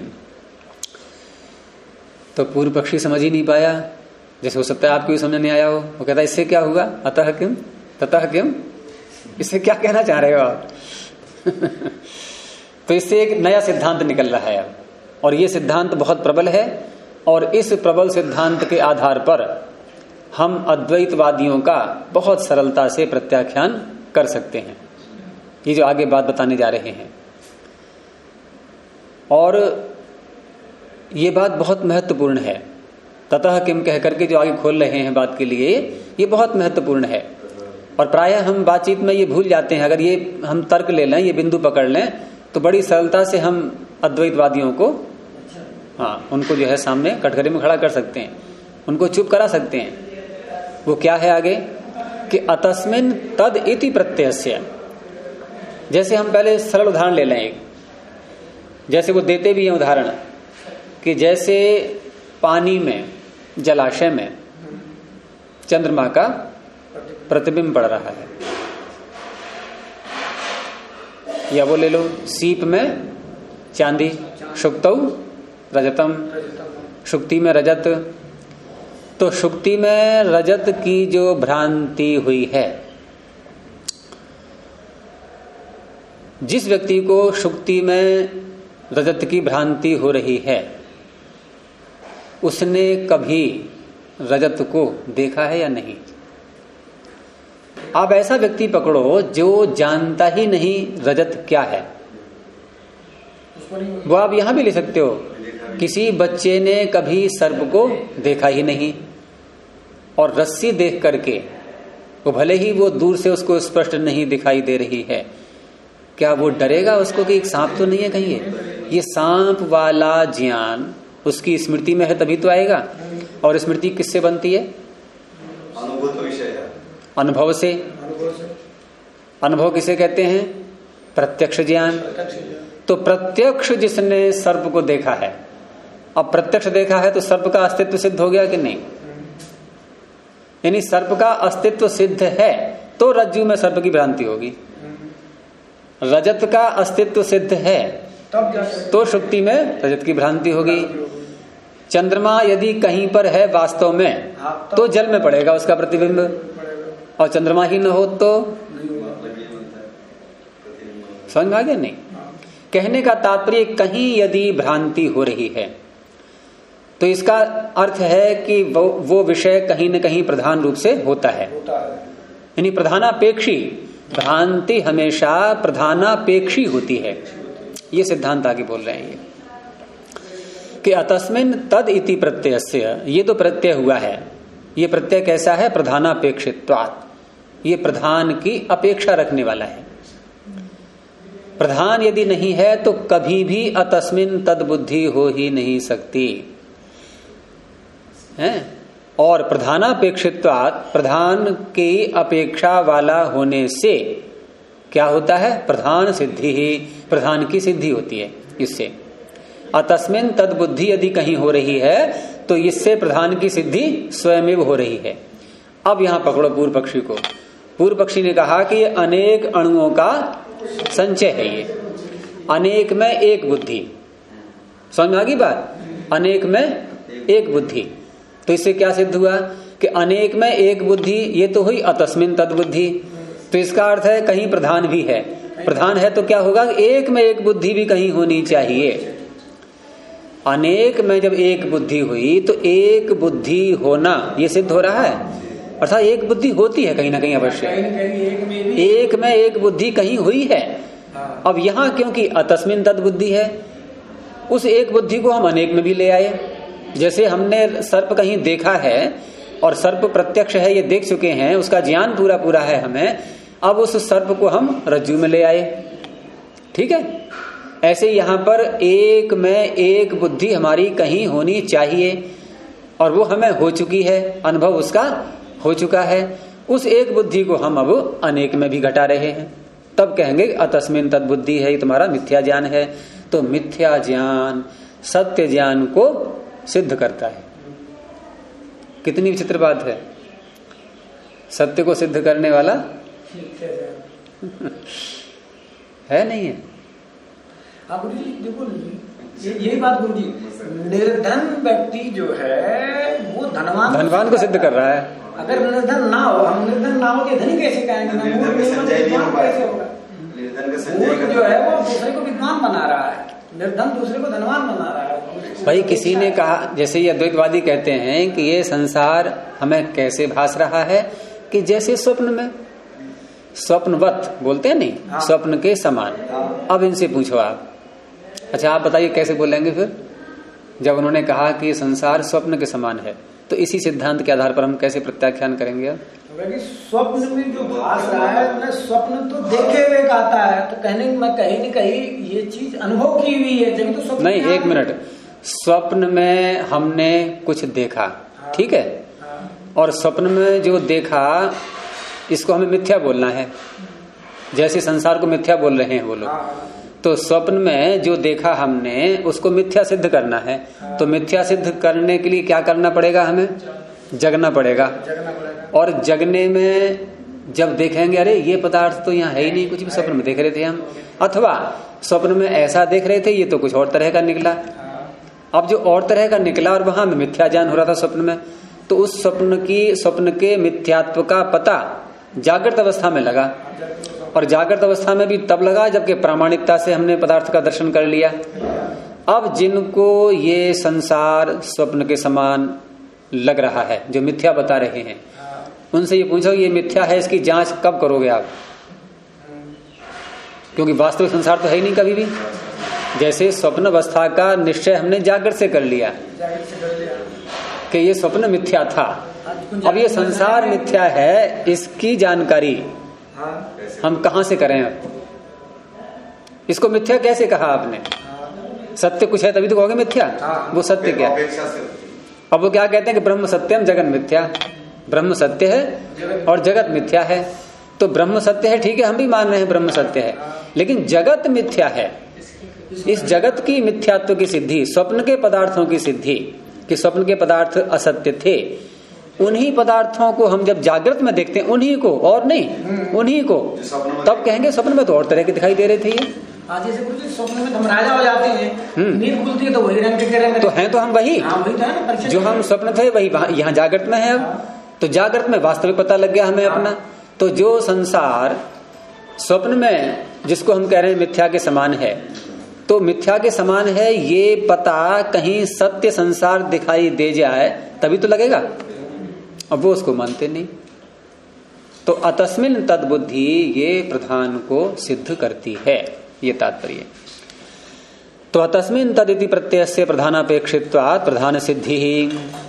तो पूर्व पक्षी समझ ही नहीं पाया, जैसे हो सकता है आपको समझ नहीं आया हो। वो कहता है इससे क्या हुआ? अतः किम ततः किम, इससे क्या कहना चाह रहे हो आप? तो इससे एक नया सिद्धांत निकल रहा है अब, और ये सिद्धांत बहुत प्रबल है, और इस प्रबल सिद्धांत के आधार पर हम अद्वैतवादियों का बहुत सरलता से प्रत्याख्यान कर सकते हैं। ये जो आगे बात बताने जा रहे हैं, और ये बात बहुत महत्वपूर्ण है। ततः किम कह करके जो आगे खोल रहे हैं बात के लिए, ये बहुत महत्वपूर्ण है। और प्रायः हम बातचीत में ये भूल जाते हैं। अगर ये हम तर्क ले लें, ये बिंदु पकड़ लें, तो बड़ी सरलता से हम अद्वैतवादियों को, हाँ, उनको जो है सामने कटघरे में खड़ा कर सकते हैं, उनको चुप करा सकते हैं। वो क्या है आगे कि अतस्मिन तद इति प्रत्ययस्य। जैसे हम पहले सरल उदाहरण ले लें एक, जैसे वो देते भी हैं उदाहरण, कि जैसे पानी में, जलाशय में चंद्रमा का प्रतिबिंब पड़ रहा है, या वो ले लो सीप में चांदी, शुक्तौ रजतम, शुक्ति में रजत। तो शुक्ति में रजत की जो भ्रांति हुई है, जिस व्यक्ति को शुक्ति में रजत की भ्रांति हो रही है, उसने कभी रजत को देखा है या नहीं? आप ऐसा व्यक्ति पकड़ो जो जानता ही नहीं रजत क्या है, वो आप यहां भी ले सकते हो। किसी बच्चे ने कभी सर्प को देखा ही नहीं, और रस्सी देख करके वो भले ही वो दूर से उसको स्पष्ट नहीं दिखाई दे रही है, क्या वो डरेगा उसको कि एक सांप तो नहीं है कहीं? ये सांप वाला ज्ञान उसकी स्मृति में है तभी तो आएगा। और स्मृति किससे बनती है? अनुभूत विषय, अनुभव से। अनुभव किसे कहते हैं? प्रत्यक्ष ज्ञान। तो प्रत्यक्ष जिसने सर्प को देखा है, अब प्रत्यक्ष देखा है तो सर्प का अस्तित्व सिद्ध हो गया कि नहीं? यानी सर्प का अस्तित्व सिद्ध है तो रज्जु में सर्प की भ्रांति होगी। रजत का अस्तित्व सिद्ध है तो सुषुप्ति में रजत की भ्रांति होगी। चंद्रमा यदि कहीं पर है वास्तव में तो जल में पड़ेगा उसका प्रतिबिंब, और चंद्रमा ही न हो तो समझ में आ गया? नहीं। कहने का तात्पर्य कहीं यदि भ्रांति हो रही है तो इसका अर्थ है कि वो विषय कहीं न कहीं प्रधान रूप से होता है। यानी प्रधानापेक्षी भ्रांति हमेशा प्रधानापेक्षी होती है। ये सिद्धांत आगे बोल रहे हैं ये कि अतस्मिन् तद इति प्रत्ययस्य, ये तो प्रत्यय हुआ है। ये प्रत्यय कैसा है? प्रधानापेक्षित्वात्, ये प्रधान की अपेक्षा रखने वाला है। प्रधान यदि नहीं है तो कभी भी अतस्मिन् तद बुद्धि हो ही नहीं सकती है। और प्रधानापेक्षित्वात्, प्रधान की अपेक्षा वाला होने से क्या होता है? प्रधान सिद्धि ही, प्रधान की सिद्धि होती है इससे। अतस्मिन् तद बुद्धि यदि कहीं हो रही है तो इससे प्रधान की सिद्धि स्वयं हो रही है। अब यहां पकड़ो पूर्व पक्षी को। पूर्व पक्षी ने कहा कि ये अनेक अणुओं का संचय है। ये अनेक में एक बुद्धि, समझ में आ गई बात? अनेक में एक बुद्धि, तो इससे क्या सिद्ध हुआ कि अनेक में एक बुद्धि, ये तो हुई अतस्मिन् तद बुद्धि। तो इसका अर्थ है कहीं प्रधान भी है। प्रधान है तो क्या होगा? एक में एक बुद्धि भी कहीं होनी चाहिए। अनेक में जब एक बुद्धि हुई तो एक बुद्धि होना ये सिद्ध हो रहा है, अर्थात एक बुद्धि होती है कहीं ना कहीं अवश्य। एक में एक बुद्धि कहीं हुई है। अब यहां क्योंकि अतस्मिन् तद बुद्धि है, उस एक बुद्धि को हम अनेक में भी ले आए। जैसे हमने सर्प कहीं देखा है और सर्प प्रत्यक्ष है, ये देख चुके हैं, उसका ज्ञान पूरा पूरा है हमें, अब उस सर्प को हम रज्जु में ले आए। ठीक है, ऐसे यहां पर एक में एक बुद्धि हमारी कहीं होनी चाहिए और वो हमें हो चुकी है, अनुभव उसका हो चुका है। उस एक बुद्धि को हम अब अनेक में भी घटा रहे हैं, तब कहेंगे अतस्मिन् तद बुद्धि है, ये तुम्हारा मिथ्या ज्ञान है। तो मिथ्या ज्ञान सत्य ज्ञान को सिद्ध करता है। कितनी विचित्र बात है, सत्य को सिद्ध करने वाला है नहीं है। गुरु जी देखो यही बात गुरु जी, निर्धन व्यक्ति जो है वो धनवान को सिद्ध कर रहा है। अगर निर्धन ना हो, हम निर्धन ना हो के धनी कैसे कहेंगे? कैसे होगा? निर्धन जो है वो दूसरे को विद्वान बना रहा है, निर्धन दूसरे को धनवान बना रहा है। भाई किसी ने कहा, जैसे ये अद्वैतवादी कहते हैं कि ये संसार हमें कैसे भास रहा है कि जैसे स्वप्न में, स्वप्नवत बोलते हैं नहीं, हाँ। स्वप्न के समान। हाँ। अब इनसे पूछो आप, अच्छा आप बताइए कैसे बोलेंगे फिर? जब उन्होंने कहा कि संसार स्वप्न के समान है तो इसी सिद्धांत के आधार पर हम कैसे प्रत्याख्यान करेंगे? अब स्वप्न में जो भास रहा है, स्वप्न तो देखे हुए आता है, तो कहने में कहीं न कहीं ये चीज अनुभव की हुई है, जब तो स्वप्न नहीं। एक मिनट, स्वप्न में हमने कुछ देखा, हाँ। ठीक है, हाँ। और स्वप्न में जो देखा इसको हमें मिथ्या बोलना है, जैसे संसार को मिथ्या बोल रहे हैं वो लोग। हाँ। तो स्वप्न में जो देखा हमने उसको मिथ्या सिद्ध करना है। हाँ। तो मिथ्या सिद्ध करने के लिए क्या करना पड़ेगा? हमें जगना पड़ेगा। और जगने में जब देखेंगे अरे ये पदार्थ तो यहाँ है ही नहीं, कुछ भी स्वप्न में देख रहे थे हम, अथवा स्वप्न में ऐसा देख रहे थे ये तो कुछ और तरह का निकला। अब जो और तरह का निकला और वहां में मिथ्या ज्ञान हो रहा था स्वप्न में, तो उस स्वप्न के मिथ्यात्व का पता जागृत अवस्था में लगा, और जागृत अवस्था में भी तब लगा जबकि प्रामाणिकता से हमने पदार्थ का दर्शन कर लिया। अब जिनको ये संसार स्वप्न के समान लग रहा है, जो मिथ्या बता रहे हैं, उनसे ये पूछो ये मिथ्या है, इसकी जांच कब करोगे आप? क्योंकि वास्तविक संसार तो है ही नहीं कभी भी। जैसे स्वप्न अवस्था का निश्चय हमने जागृत से कर लिया, कि ये स्वप्न मिथ्या था, अब ये संसार मिथ्या है, इसकी जानकारी हम कहां से करें? अब इसको मिथ्या कैसे कहा आपने? सत्य कुछ है तभी तो कहोगे मिथ्या। वो सत्य क्या? अब वो क्या कहते हैं कि ब्रह्म सत्यम जगत मिथ्या, ब्रह्म सत्य है और जगत मिथ्या है। तो ब्रह्म सत्य है, ठीक है, हम भी मान रहे हैं ब्रह्म सत्य है, लेकिन जगत मिथ्या है। इस जगत की मिथ्यात्व की सिद्धि, स्वप्न के पदार्थों की सिद्धि, कि स्वप्न के पदार्थ असत्य थे, उन्हीं पदार्थों को हम जब जागृत में देखते हैं, उन्हीं को और नहीं, उन्हीं को, तब कहेंगे स्वप्न में तो और तरह के दिखाई दे रहे थे ये। जैसे कुछ स्वप्न में हम राजा हो जाते हैं, नींद खुलती है तो वही रंग के रंग, तो हैं तो हम वही, वही तो है ना, जो हम स्वप्न थे वही यहाँ जागृत में है। अब तो जागृत में वास्तविक पता लग गया हमें अपना। तो जो संसार स्वप्न में जिसको हम कह रहे हैं मिथ्या के समान है, तो मिथ्या के समान है ये पता कहीं सत्य संसार दिखाई दे जाए तभी तो लगेगा। अब वो उसको मानते नहीं। तो अतस्मिन तद्बुद्धि ये प्रधान को सिद्ध करती है, ये तात्पर्य। तो अतस्मिन तदिति प्रत्ययस्य प्रधानापेक्षित्वात् प्रधान सिद्धि ही।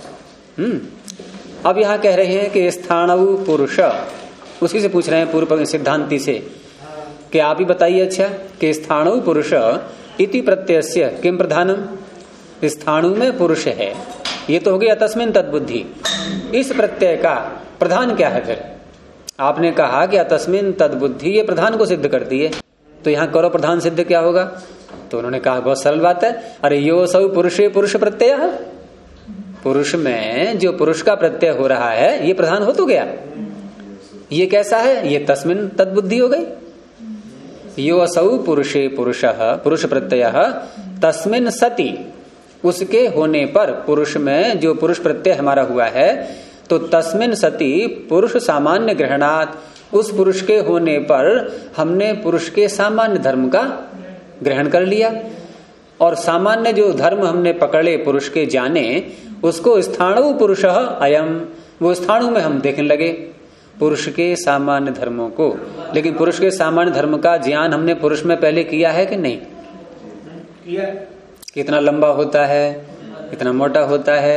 अब यहां कह रहे हैं कि स्थाणु पुरुष, उसी से पूछ रहे हैं पूर्व सिद्धांति से कि आप ही बताइए अच्छा कि स्थाणु पुरुष इति प्रत्ययस्य किम प्रधानम, स्थाणु में पुरुष है, ये तो हो गया अतस्मिन तद्बुद्धि। इस प्रत्यय का प्रधान क्या है? फिर आपने कहा कि अतस्मिन तद्बुद्धि ये प्रधान को सिद्ध करती है, तो यहां करो प्रधान सिद्ध क्या होगा? तो उन्होंने कहा बहुत सरल बात है, अरे यो सौ पुरुषे पुरुष प्रत्यय, पुरुष में जो पुरुष का प्रत्यय हो रहा है ये प्रधान हो तो गया। ये कैसा है? ये तस्मिन तद्बुद्धि हो गई। यो असौ पुरुषे पुरुषः पुरुष प्रत्यय तस्मिन सति, उसके होने पर, पुरुष में जो पुरुष प्रत्यय हमारा हुआ है, तो तस्मिन सति पुरुष सामान्य ग्रहणात्, उस पुरुष के होने पर हमने पुरुष के सामान्य धर्म का ग्रहण कर लिया, और सामान्य जो धर्म हमने पकड़े पुरुष के जाने, उसको स्थाणु पुरुषः अयम, वो स्थाणु में हम देखने लगे पुरुष के सामान्य धर्मों को। लेकिन पुरुष के सामान्य धर्म का ज्ञान हमने पुरुष में पहले किया है कि नहीं किया? कितना लंबा होता है, कितना मोटा होता है?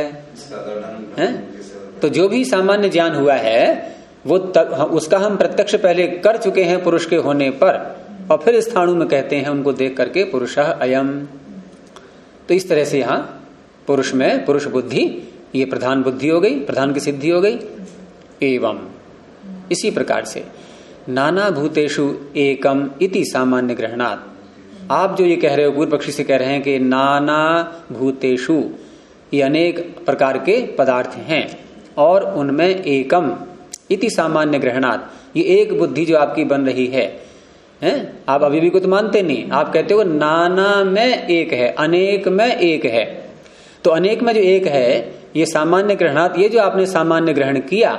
तो जो भी सामान्य ज्ञान हुआ है वो उसका हम प्रत्यक्ष पहले कर चुके हैं पुरुष के होने पर, और फिर स्थाणु में कहते हैं उनको देख करके पुरुषः अयम। तो इस तरह से यहाँ पुरुष में पुरुष बुद्धि, ये प्रधान बुद्धि हो गई, प्रधान की सिद्धि हो गई। एवं इसी प्रकार से नाना भूतेषु एकम इति सामान्य ग्रहणात्, आप जो ये कह रहे हो, पूर्व पक्षी से कह रहे हैं कि नाना भूतेषु, ये अनेक प्रकार के पदार्थ हैं और उनमें एकम इति सामान्य ग्रहणात्, ये एक बुद्धि जो आपकी बन रही है, आप अभी भी को तो मानते नहीं, आप कहते हो नाना में एक है, अनेक में एक है। तो अनेक में जो एक है ये सामान्य ग्रहणात्, ये जो आपने सामान्य ग्रहण किया,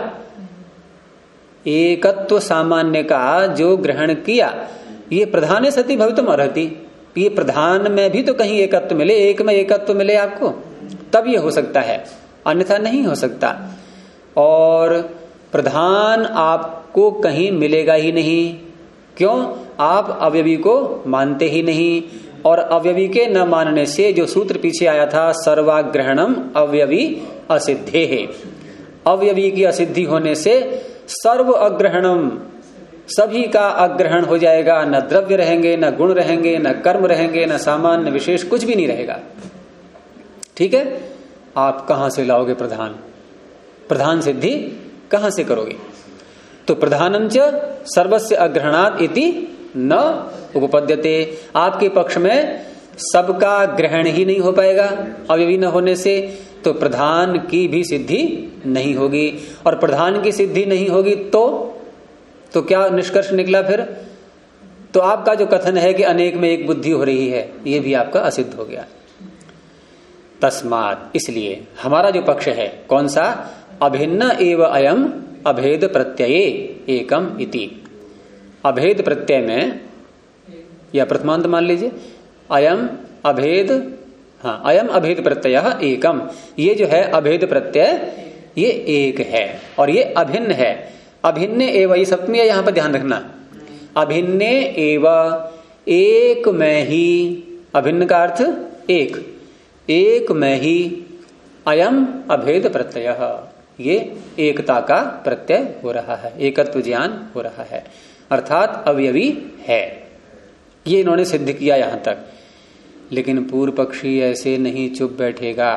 एकत्व सामान्य का जो ग्रहण किया, ये प्रधान सति भवितुम अर्हति, ये प्रधान में भी तो कहीं एकत्व मिले, एक में एकत्व मिले आपको, तब ये हो सकता है, अन्यथा नहीं हो सकता। और प्रधान आपको कहीं मिलेगा ही नहीं, क्यों? आप अवयवी को मानते ही नहीं, और अवयवी के न मानने से जो सूत्र पीछे आया था, सर्वाग्रहणम अवयवी असिद्धे है, अवयवी की असिद्धि होने से सर्व अग्रहणम, सभी का अग्रहण हो जाएगा, न द्रव्य रहेंगे, न गुण रहेंगे, न कर्म रहेंगे, न सामान्य विशेष, कुछ भी नहीं रहेगा। ठीक है, आप कहां से लाओगे प्रधान? प्रधान सिद्धि कहां से करोगे? तो प्रधानम च सर्वस्य अग्रहणात् इति न उपपद्यते, आपके पक्ष में सबका ग्रहण ही नहीं हो पाएगा अवयवी न होने से, तो प्रधान की भी सिद्धि नहीं होगी। और प्रधान की सिद्धि नहीं होगी तो क्या निष्कर्ष निकला फिर? तो आपका जो कथन है कि अनेक में एक बुद्धि हो रही है, ये भी आपका असिद्ध हो गया। तस्मात्, इसलिए हमारा जो पक्ष है कौन सा? अभिन्न एव अयम अभेद प्रत्यये एकम इति, अभेद प्रत्यय में, या प्रथमांत मान लीजिए, अयम अभेद, हाँ, अयम अभेद प्रत्यय एकम, ये जो है अभेद प्रत्यय ये एक है और ये अभिन्न है। अभिन्न एव, ये सप्तमी है, यहां पर ध्यान रखना, अभिन्न एव, एक में ही, अभिन्न का अर्थ एक, एक में ही, अयम अभेद प्रत्यय, ये एकता का प्रत्यय हो रहा है, एकत्व ज्ञान हो रहा है, अर्थात अवयवी है। ये इन्होंने सिद्ध किया यहां तक। लेकिन पूर्व पक्षी ऐसे नहीं चुप बैठेगा।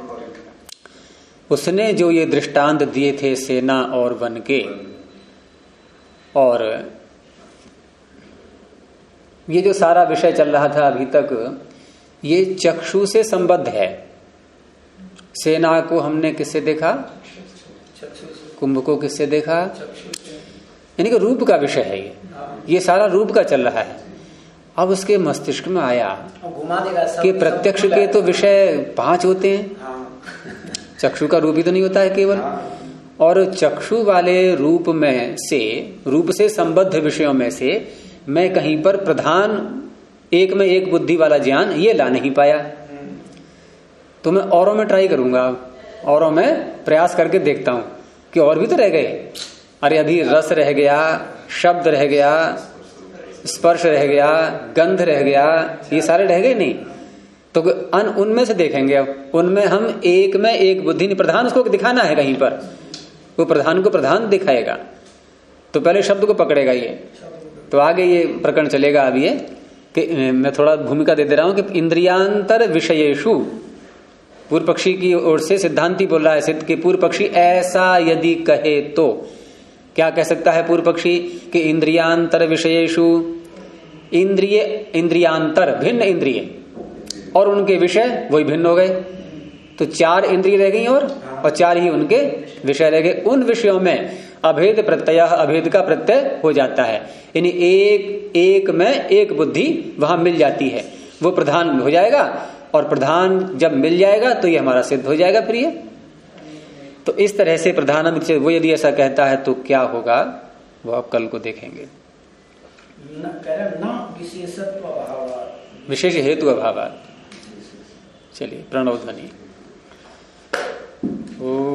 उसने जो ये दृष्टांत दिए थे सेना और वन के, और ये जो सारा विषय चल रहा था अभी तक, ये चक्षु से संबद्ध है। सेना को हमने किससे देखा? कुंभ को किससे देखा? यानी कि रूप का विषय है ये सारा रूप का चल रहा है। अब उसके मस्तिष्क में आया कि प्रत्यक्ष के तो विषय 5 होते हैं, चक्षु का रूप ही तो नहीं होता है केवल। और चक्षु वाले रूप में से, रूप से संबद्ध विषयों में से मैं कहीं पर प्रधान एक में एक बुद्धि वाला ज्ञान ये ला नहीं पाया, तो मैं औरों में ट्राई करूंगा, औरों में प्रयास करके देखता हूं कि और भी तो रह गए। अरे अभी रस रह गया, शब्द रह गया, स्पर्श रह गया, गंध रह गया, ये सारे रह गए नहीं, तो उनमें से देखेंगे। अब उनमें हम एक में एक बुद्धि नहीं, प्रधान उसको दिखाना है कहीं पर, वो प्रधान को प्रधान दिखाएगा, तो पहले शब्द को पकड़ेगा ये, तो आगे ये प्रकरण चलेगा। अब ये कि मैं थोड़ा भूमिका दे दे रहा हूं कि इंद्रियांतर विषयेषु, पूर्व पक्षी की ओर से सिद्धांति बोल रहा है सिद्ध कि पूर्व पक्षी ऐसा यदि कहे तो क्या कह सकता है पूर्व पक्षी कि इंद्रियांतर विषयेषु, इंद्रिय इंद्रियांतर भिन्न इंद्रिय और उनके विषय वही भिन्न हो गए, तो 4 इंद्रिय रह गई और 4 ही उनके विषय रह गए। उन विषयों में अभेद प्रत्यय, अभेद का प्रत्यय हो जाता है, यानी एक में एक बुद्धि वहां मिल जाती है, वो प्रधान हो जाएगा, और प्रधान जब मिल जाएगा तो ये हमारा सिद्ध हो जाएगा प्रिय। तो इस तरह से प्रधान वो यदि ऐसा कहता है तो क्या होगा वो आप कल को देखेंगे। विशेष हेतु अभाव। चलिए प्रणव ध्वनि।